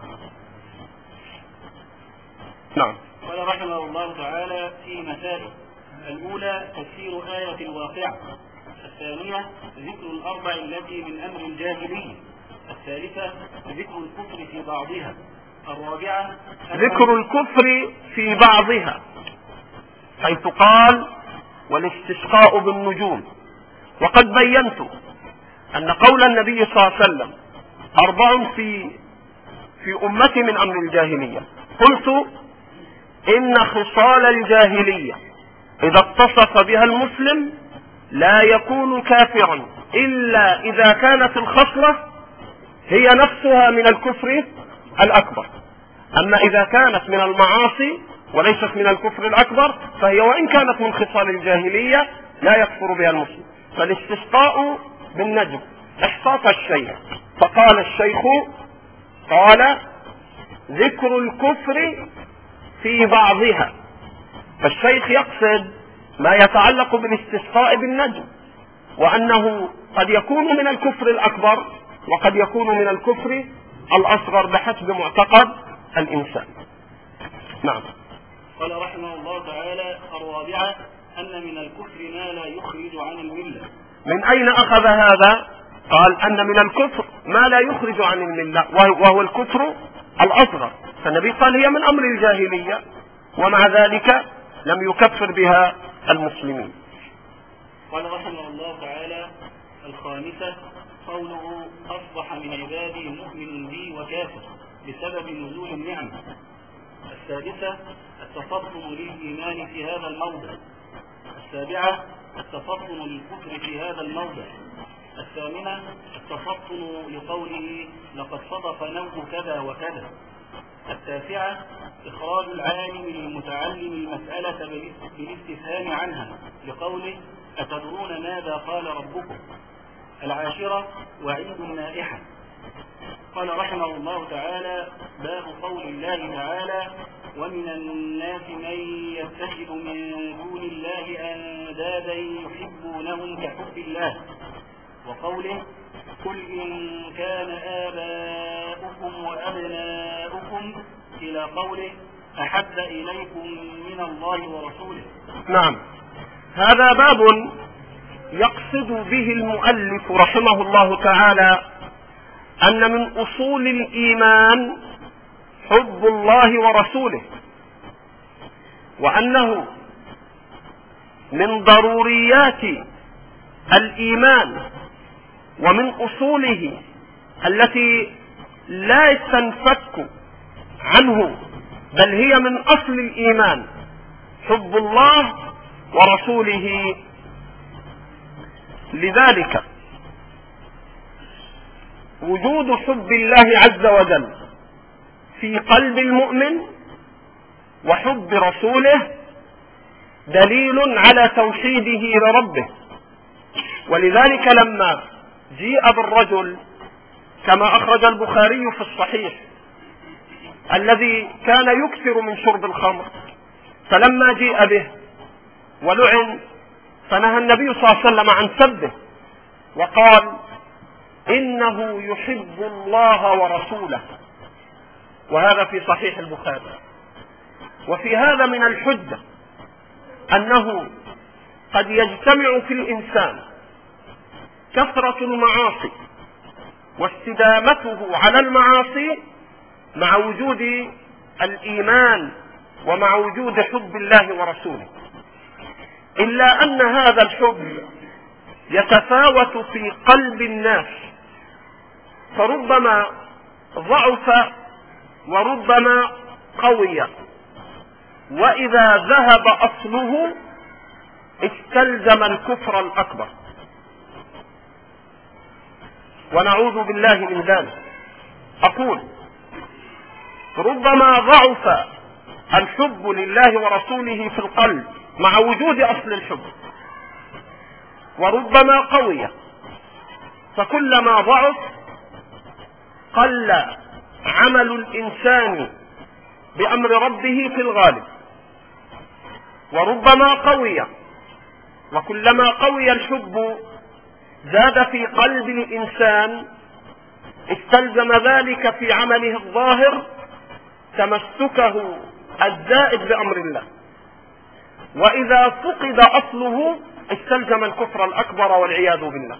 نعم. قال رحمه الله تعالى في مسائل: الأولى تفسير آية الواقعة، الثانية ذكر الأربع التي من أمر الجاهلية، الثالثة ذكر الكفر في بعضها، الرابعة ذكر الكفر في بعضها حيث قال والاستسقاء بالنجوم. وقد بينت أن قول النبي صلى الله عليه وسلم أربع في في أمتي من أمر الجاهلية، قلت إن خصال الجاهلية إذا اتصف بها المسلم لا يكون كافرا إلا إذا كانت الخصلة هي نفسها من الكفر الأكبر. أما إذا كانت من المعاصي وليست من الكفر الأكبر فهي وإن كانت من خصال الجاهلية لا يكفر بها المسلم. فالاستسقاء بالنجم احتاط الشيخ فقال الشيخ قال ذكر الكفر في بعضها، فالشيخ يقصد ما يتعلق بالاستسقاء بالنجم، وأنه قد يكون من الكفر الأكبر وقد يكون من الكفر الأصغر بحسب معتقد الإنسان. نعم. قال رحمه الله تعالى: الرابعة أن من الكفر ما لا يخرج عن الملة، من أين أخذ هذا؟ قال أن من الكفر ما لا يخرج عن الملة، وهو الكفر الأصغر. فالنبي قال هي من أمر الجاهلية، ومع ذلك لم يكفر بها المسلمين. قال رحمه الله تعالى: الخامسة قوله: أصبح من عبادي مؤمن بي وكافر بسبب نزول النعمة. السادسة التفطن للإيمان في هذا الموضع. السابعة التفطن للكفر في هذا الموضع. الثامنة التفطن لقوله: لقد صدق نوع كذا وكذا. التاسعة إخراج العالم للمتعلم المسألة بالاستفهام عنها لقوله: أتدرون ماذا قال ربكم. العاشرة وعيد النائحة. قال رحمه الله تعالى: باب قول الله تعالى: ومن الناس من يتخذ من دون الله أندادا يحبونهم كحب الله. وقوله: قل إن كان آباؤكم وأبناؤكم إلى قوله: أحب إليكم من الله ورسوله. نعم، هذا باب يقصد به المؤلف رحمه الله تعالى أن من أصول الإيمان حب الله ورسوله، وأنه من ضروريات الإيمان ومن أصوله التي لا تنفك عنه، بل هي من أصل الإيمان حب الله ورسوله. لذلك وجود حب الله عز وجل في قلب المؤمن وحب رسوله دليل على توحيده لربه. ولذلك لما جيء بالرجل كما أخرج البخاري في الصحيح الذي كان يكثر من شرب الخمر، فلما جيء به ولعن فنهى النبي صلى الله عليه وسلم عن سبه وقال: إنه يحب الله ورسوله. وهذا في صحيح البخاري. وفي هذا من الحجة أنه قد يجتمع في الإنسان كثرة المعاصي واستدامته على المعاصي مع وجود الإيمان ومع وجود حب الله ورسوله، إلا أن هذا الحب يتفاوت في قلب الناس، فربما ضعف وربما قوي، وإذا ذهب أصله استلزم الكفر الأكبر، ونعوذ بالله من ذلك. أقول ربما ضعف الحب لله ورسوله في القلب مع وجود أصل الحب، وربما قوي، فكلما ضعف قل عمل الإنسان بأمر ربه في الغالب، وربما قوي، وكلما قوي الحب زاد في قلب الإنسان استلزم ذلك في عمله الظاهر تمسكه الزائد بأمر الله، وإذا فقد أصله استلزم الكفر الأكبر والعياذ بالله.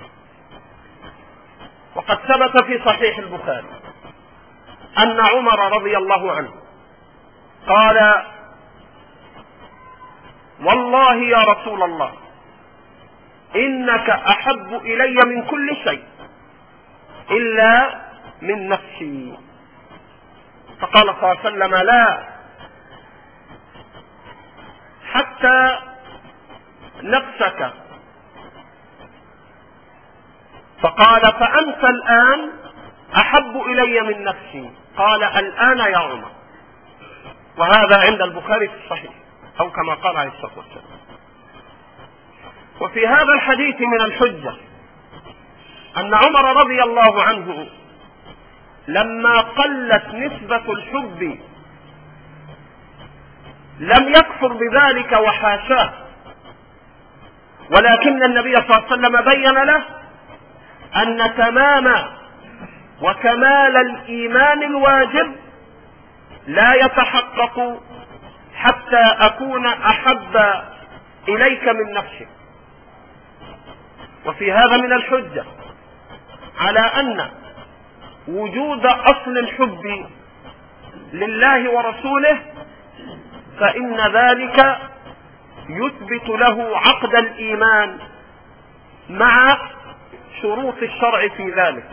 وقد ثبت في صحيح البخاري أن عمر رضي الله عنه قال: والله يا رسول الله إنك أحب إلي من كل شيء إلا من نفسي. فقال صلى الله عليه وسلم: لا، حتى نفسك. فقال: فأنت الآن أحب إلي من نفسي. قال: الآن يا عمر. وهذا عند البخاري في الصحيح، أو كما قال عليه الصلاة والسلام. وفي هذا الحديث من الحجة أن عمر رضي الله عنه لما قلت نسبة الحب لم يكفر بذلك وحاشاه، ولكن النبي صلى الله عليه وسلم بين له أن تمام وكمال الإيمان الواجب لا يتحقق حتى أكون أحب إليك من نفسك. وفي هذا من الحجة على أن وجود أصل الحب لله ورسوله فإن ذلك يثبت له عقد الإيمان مع شروط الشرع في ذلك.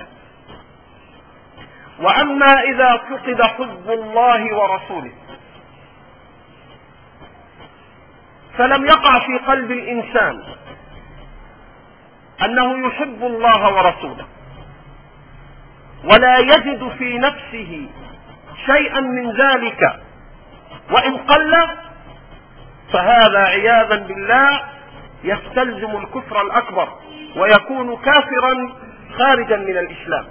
وأما إذا فقد حب الله ورسوله فلم يقع في قلب الإنسان أنه يحب الله ورسوله ولا يجد في نفسه شيئا من ذلك وإن قل، فهذا عياذا بالله يستلزم الكفر الأكبر ويكون كافرا خارجا من الإسلام،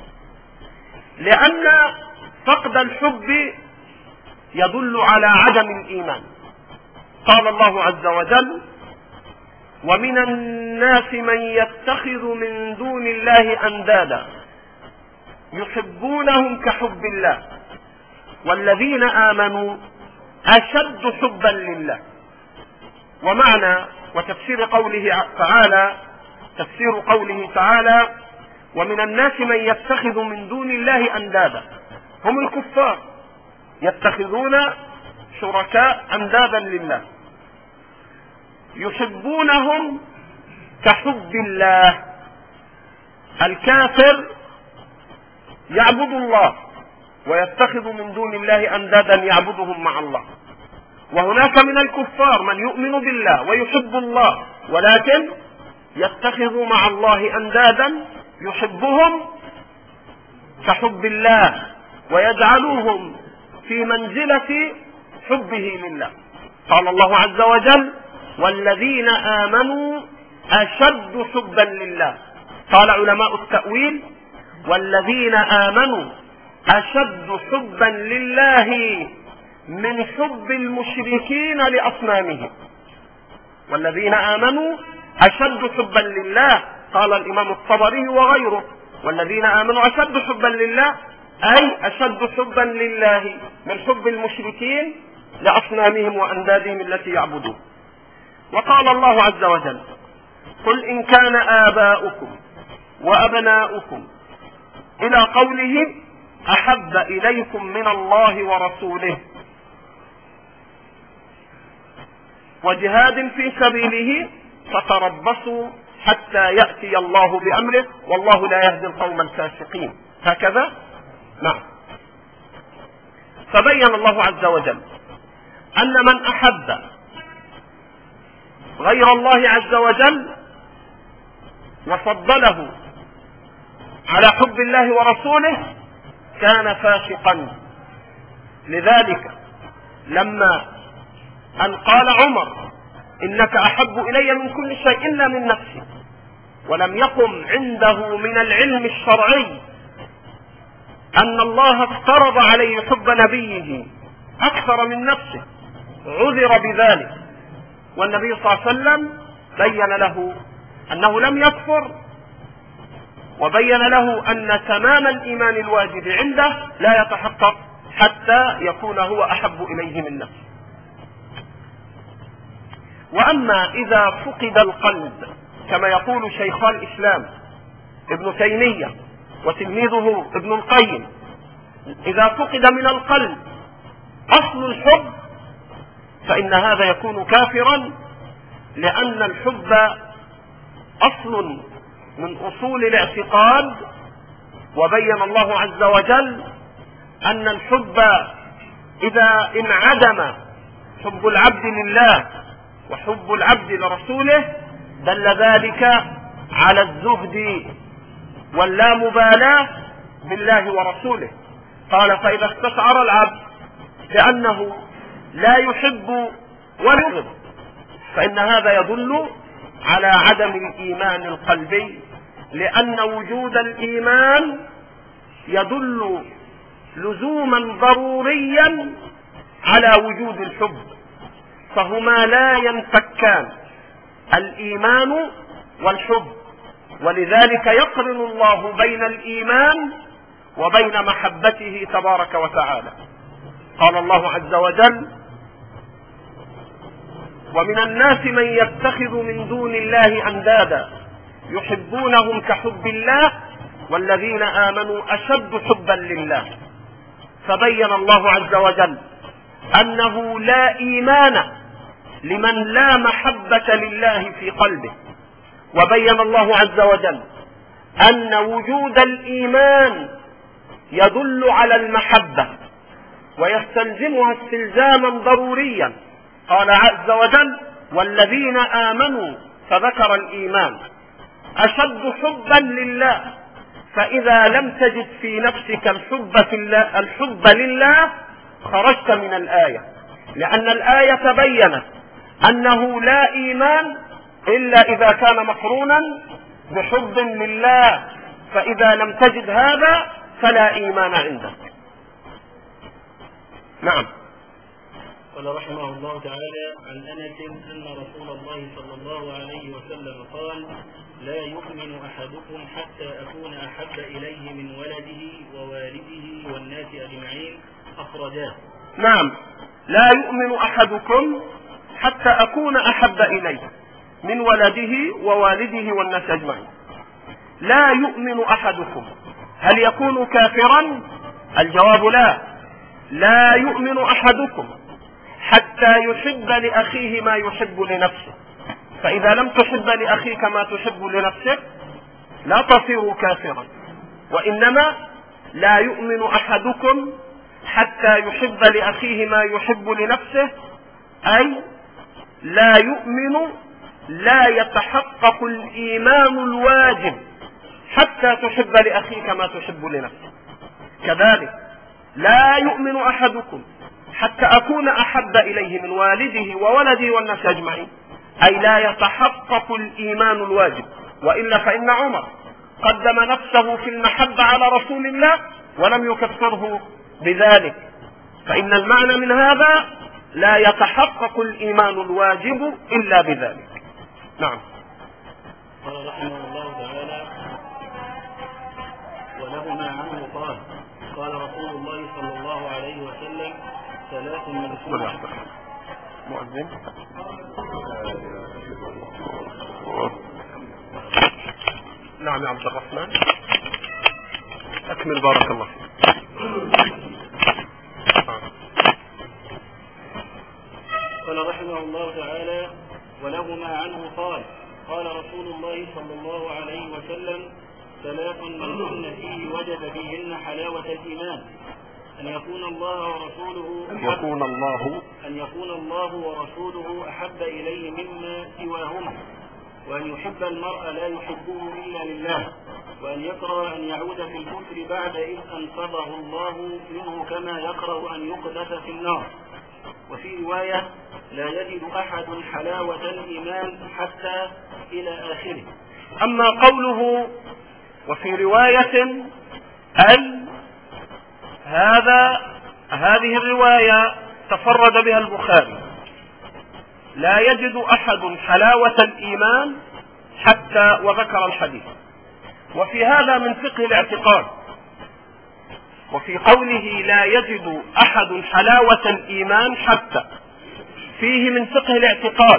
لأن فقد الحب يدل على عدم الإيمان. قال الله عز وجل: ومن الناس من يتخذ من دون الله أندادا يحبونهم كحب الله والذين آمنوا أشد حبا لله. ومعنى وتفسير قوله تعالى تفسير قوله تعالى ومن الناس من يتخذ من دون الله أندادا، هم الكفار يتخذون شركاء أندادا لله، يحبونهم كحب الله. الكافر يعبد الله ويتخذ من دون الله أندادا يعبدهم مع الله، وهناك من الكفار من يؤمن بالله ويحب الله ولكن يتخذ مع الله أندادا يحبهم كحب الله ويجعلوهم في منزلة حبه لله. قال الله عز وجل: والذين آمنوا أشد حبا لله. قال علماء التأويل: والذين آمنوا أشد حبا لله من حب المشركين لأصنامهم. والذين آمنوا أشد حبا لله، قال الإمام الطبري وغيره: والذين آمنوا أشد حبا لله أي أشد حبا لله من حب المشركين لأصنامهم وأندادهم التي يعبدون. وقال الله عز وجل: قل إن كان آباؤكم وأبناؤكم إلى قوله أحب إليكم من الله ورسوله وجهاد في سبيله فتربصوا حتى يأتي الله بأمره والله لا يهدي القوم الفاسقين. هكذا نعم. فبين الله عز وجل أن من أحب غير الله عز وجل وفضله على حب الله ورسوله كان فاسقا. لذلك لما أن قال عمر: إنك أحب إلي من كل شيء إلا من نفسي، ولم يقم عنده من العلم الشرعي أن الله افترض عليه حب نبيه أكثر من نفسه، عذر بذلك، والنبي صلى الله عليه وسلم بين له أنه لم يكفر، وبين له أن تمام الإيمان الواجب عنده لا يتحقق حتى يكون هو أحب إليه من نفسه. وأما إذا فقد القلب كما يقول شيخ الإسلام ابن تيمية وتلميذه ابن القيم، إذا فقد من القلب أصل الحب فإن هذا يكون كافرا، لأن الحب أصل من أصول الاعتقاد. وبين الله عز وجل أن الحب إذا انعدم حب العبد لله وحب العبد لرسوله دل ذلك على الزهد واللامبالاة بالله ورسوله. قال: فإذا استشعر العبد بأنه لا يحب ولا يبغض فإن هذا يدل على عدم الإيمان القلبي، لأن وجود الإيمان يدل لزوما ضروريا على وجود الحب، فهما لا ينفكان، الإيمان والحب. ولذلك يقرن الله بين الإيمان وبين محبته تبارك وتعالى. قال الله عز وجل: ومن الناس من يتخذ من دون الله أندادا يحبونهم كحب الله والذين آمنوا أشد حبا لله. فبين الله عز وجل أنه لا إيمان لمن لا محبة لله في قلبه، وبين الله عز وجل أن وجود الإيمان يدل على المحبة ويستلزمها استلزاما ضروريا. قال عز وجل والذين آمنوا، فذكر الإيمان أشد حبا لله. فإذا لم تجد في نفسك الحب, في الله الحب لله خرجت من الآية، لأن الآية بينت أنه لا إيمان إلا إذا كان مقرونا بحب لله، فإذا لم تجد هذا فلا إيمان عندك. نعم. قال رحمه الله تعالى عن أنس أن رسول الله صلى الله عليه وسلم قال لا يؤمن أحدكم حتى أكون أحب إليه من ولده ووالده والناس أجمعين، أخرجاه. نعم، لا يؤمن أحدكم حتى أكون أحب إليه من ولده ووالده والناس أجمعين. لا يؤمن أحدكم، هل يكون كافرا؟ الجواب لا. لا يؤمن أحدكم حتى يحب لأخيه ما يحب لنفسه، فإذا لم تحب لأخيك ما تحب لنفسك لا تصير كافرا، وإنما لا يؤمن أحدكم حتى يحب لأخيه ما يحب لنفسه، أي لا يؤمن، لا يتحقق الإيمان الواجب حتى تحب لأخيك ما تحب لنفسك. كذلك لا يؤمن أحدكم حتى أكون أحب إليه من والده وولده والناس أجمعين، أي لا يتحقق الإيمان الواجب. وإلا فإن عمر قدم نفسه في المحبة على رسول الله ولم يكفره بذلك، فإن المعنى من هذا لا يتحقق الإيمان الواجب إلا بذلك. نعم. قال رحمه الله تعالى ولهما عنه قال قال رسول الله صلى الله عليه وسلم ثلاث من مؤذن. نعم يا عبد الرحمن، أكمل بارك الله فيك. قال رحمه الله تعالى ولهما عنه قال قال رسول الله صلى الله عليه وسلم ثلاث من كن فيه وجد بهن حلاوة الإيمان، أن يكون الله ورسوله أن يكون الله أن يكون الله ورسوله أحب إليه مما سواهما، وأن يحب المرء لا يحبه إلا لله، وأن يكره أن يعود في الكفر بعد إذ أنقذه الله منه كما يكره أن يقذف في النار. وفي رواية لا يجد أحد حلاوة الإيمان حتى إلى آخره. أما قوله وفي رواية، أي هذا هذه الرواية تفرد بها البخاري، لا يجد أحد حلاوة الإيمان حتى، وذكر الحديث. وفي هذا من فقه الاعتقاد، وفي قوله لا يجد أحد حلاوة الإيمان حتى فيه من فقه الاعتقاد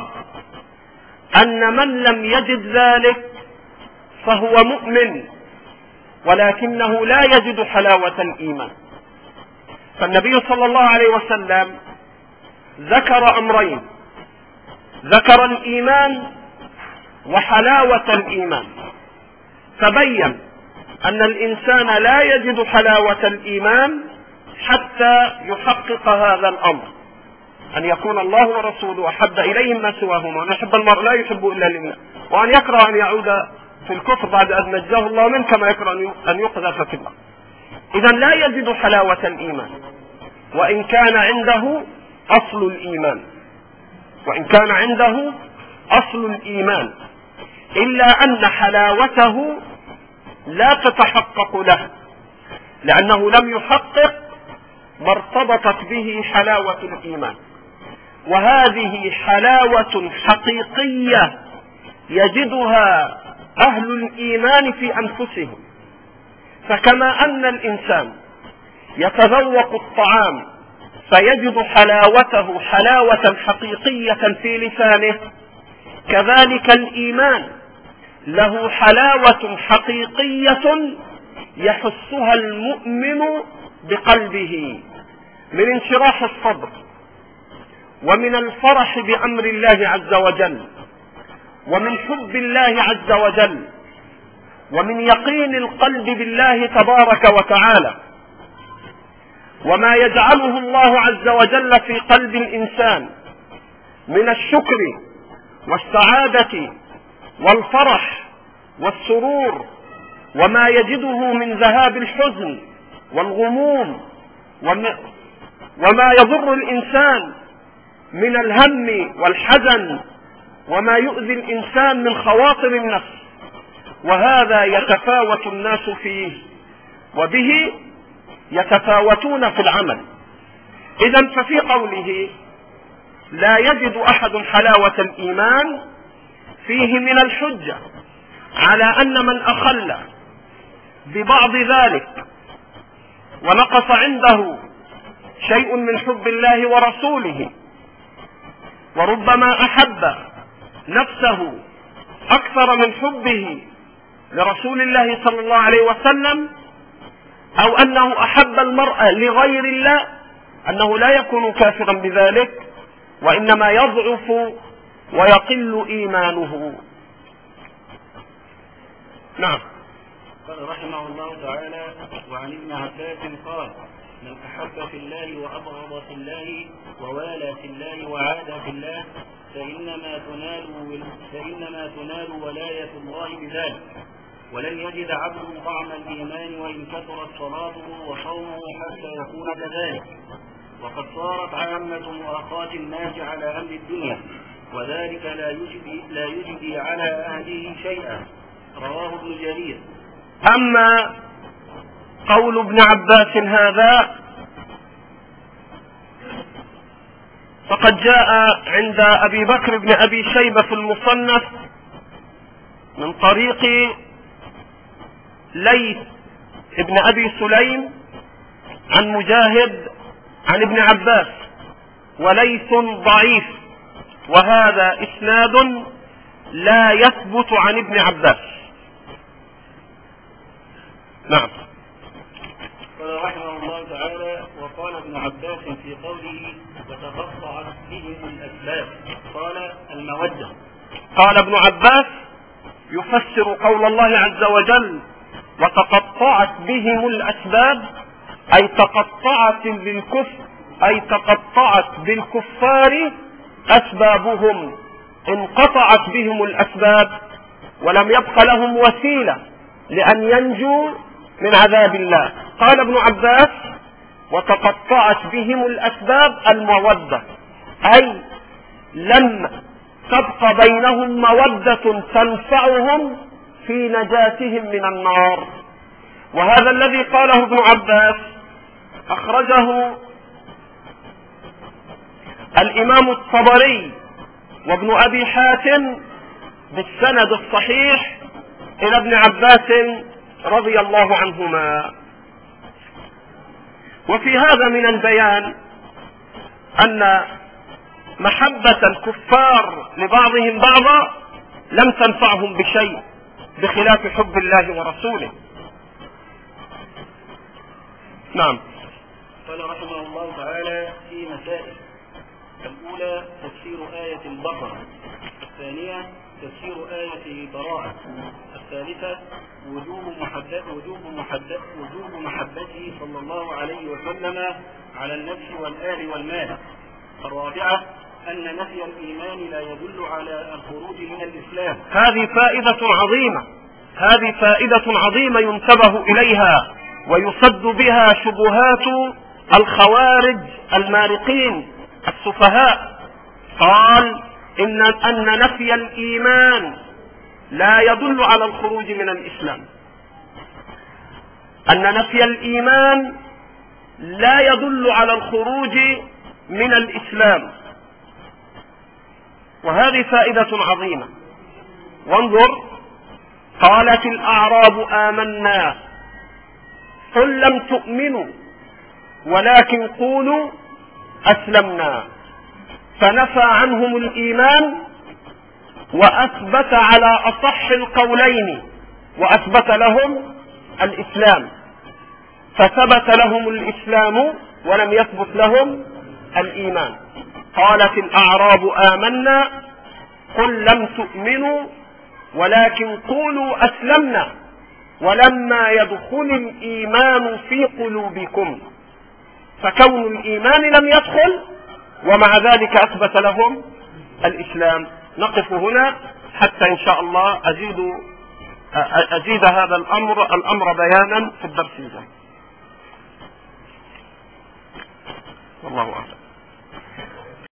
أن من لم يجد ذلك فهو مؤمن ولكنه لا يجد حلاوة الإيمان. فالنبي صلى الله عليه وسلم ذكر أمرين، ذكر الإيمان وحلاوة الإيمان، فبين أن الإنسان لا يجد حلاوة الإيمان حتى يحقق هذا الأمر، أن يكون الله ورسوله أحب إليهم ما سواهما، وأن يحب المرء لا يحب إلا لله، وأن يكره أن يعود في الكفر بعد أن نجاه الله منه كما يكره أن يقذف في النار. إذن لا يجد حلاوة الإيمان وإن كان عنده أصل الإيمان، وإن كان عنده أصل الإيمان، إلا أن حلاوته لا تتحقق له، لأنه لم يحقق ما ارتبطت به حلاوة الإيمان، وهذه حلاوة حقيقية يجدها أهل الإيمان في أنفسهم. فكما أن الإنسان يتذوق الطعام فيجد حلاوته حلاوة حقيقية في لسانه، كذلك الإيمان له حلاوة حقيقية يحسها المؤمن بقلبه من انشراح الصدر ومن الفرح بأمر الله عز وجل ومن حب الله عز وجل ومن يقين القلب بالله تبارك وتعالى، وما يجعله الله عز وجل في قلب الإنسان من الشكر والسعادة والفرح والسرور، وما يجده من ذهاب الحزن والغموم، وما يضر الإنسان من الهم والحزن، وما يؤذي الإنسان من خواطر النفس، وهذا يتفاوت الناس فيه وبه يتفاوتون في العمل. إذن ففي قوله لا يجد أحد حلاوة الإيمان فيه من الحجة على أن من أخل ببعض ذلك ونقص عنده شيء من حب الله ورسوله، وربما أحب نفسه أكثر من حبه لرسول الله صلى الله عليه وسلم، أو أنه أحب المرأة لغير الله، أنه لا يكون كافرا بذلك، وإنما يضعف ويقل إيمانه. نعم. قال رحمه الله تعالى: وعن ابن عباس قال: من أحب في الله وأبغض في الله ووالى في الله وعاد في الله فإنما تنال فإنما تنال ولاية الله بذلك، ولن يجد عبد طعم الإيمان وإن كثرت صلاته وصومه حتى يكون كذلك. وقد صارت عامة مؤاخاة الناس على أهل الدنيا، وذلك لا يجدي, لا يجدي على أهله شيئا. رواه ابن جرير. أما قول ابن عباس هذا فقد جاء عند أبي بكر بن أبي شيبة في المصنف من طريق ليث ابن أبي سليم عن مجاهد عن ابن عباس، وليث ضعيف، وهذا إسناد لا يثبت عن ابن عباس. نعم. قال رحمه الله تعالى: وقال ابن عباس في قوله وتقطعت بهم الأسباب، قال المودة. قال ابن عباس يفسر قول الله عز وجل وتقطعت بهم الأسباب، أي تقطعت بالكفر، أي تقطعت بالكفار أسبابهم، انقطعت بهم الأسباب ولم يبق لهم وسيلة لأن ينجوا من عذاب الله. قال ابن عباس وتقطعت بهم الأسباب المودة، أي لم تبق بينهم مودة تنفعهم في نجاتهم من النار. وهذا الذي قاله ابن عباس أخرجه الإمام الطبري وابن أبي حاتم بالسند الصحيح إلى ابن عباس رضي الله عنهما. وفي هذا من البيان أن محبة الكفار لبعضهم بعضا لم تنفعهم بشيء بخلاف حب الله ورسوله. نعم. قال رحمه الله تعالى في مسائل: الأولى تفسير آية البقرة، الثانية تفسير آية براءة، الثالثة وجوب محبة وجوب محبة وجوب محبته صلى الله عليه وسلم على النفس والآل والمال، الرابعة أن نفي الإيمان لا يدل على الخروج من الإسلام. هذه فائدة عظيمة، هذه فائدة عظيمة ينتبه إليها ويصد بها شبهات الخوارج المارقين السفهاء. قال إن أن نفي الإيمان لا يدل على الخروج من الإسلام، أن نفي الإيمان لا يدل على الخروج من الإسلام، وهذه فائدة عظيمة. وانظر، قالت الأعراب آمنا قل لم تؤمنوا ولكن قولوا أسلمنا، فنفى عنهم الإيمان وأثبت على أصح القولين، وأثبت لهم الإسلام، فثبت لهم الإسلام ولم يثبت لهم الإيمان. قالت الأعراب آمنا قل لم تؤمنوا ولكن قولوا أسلمنا ولما يدخل الإيمان في قلوبكم، فكون الإيمان لم يدخل ومع ذلك أثبت لهم الإسلام. نقف هنا حتى إن شاء الله أزيد أزيد هذا الأمر الأمر بيانا في الدرس الجاي. والله أعلم.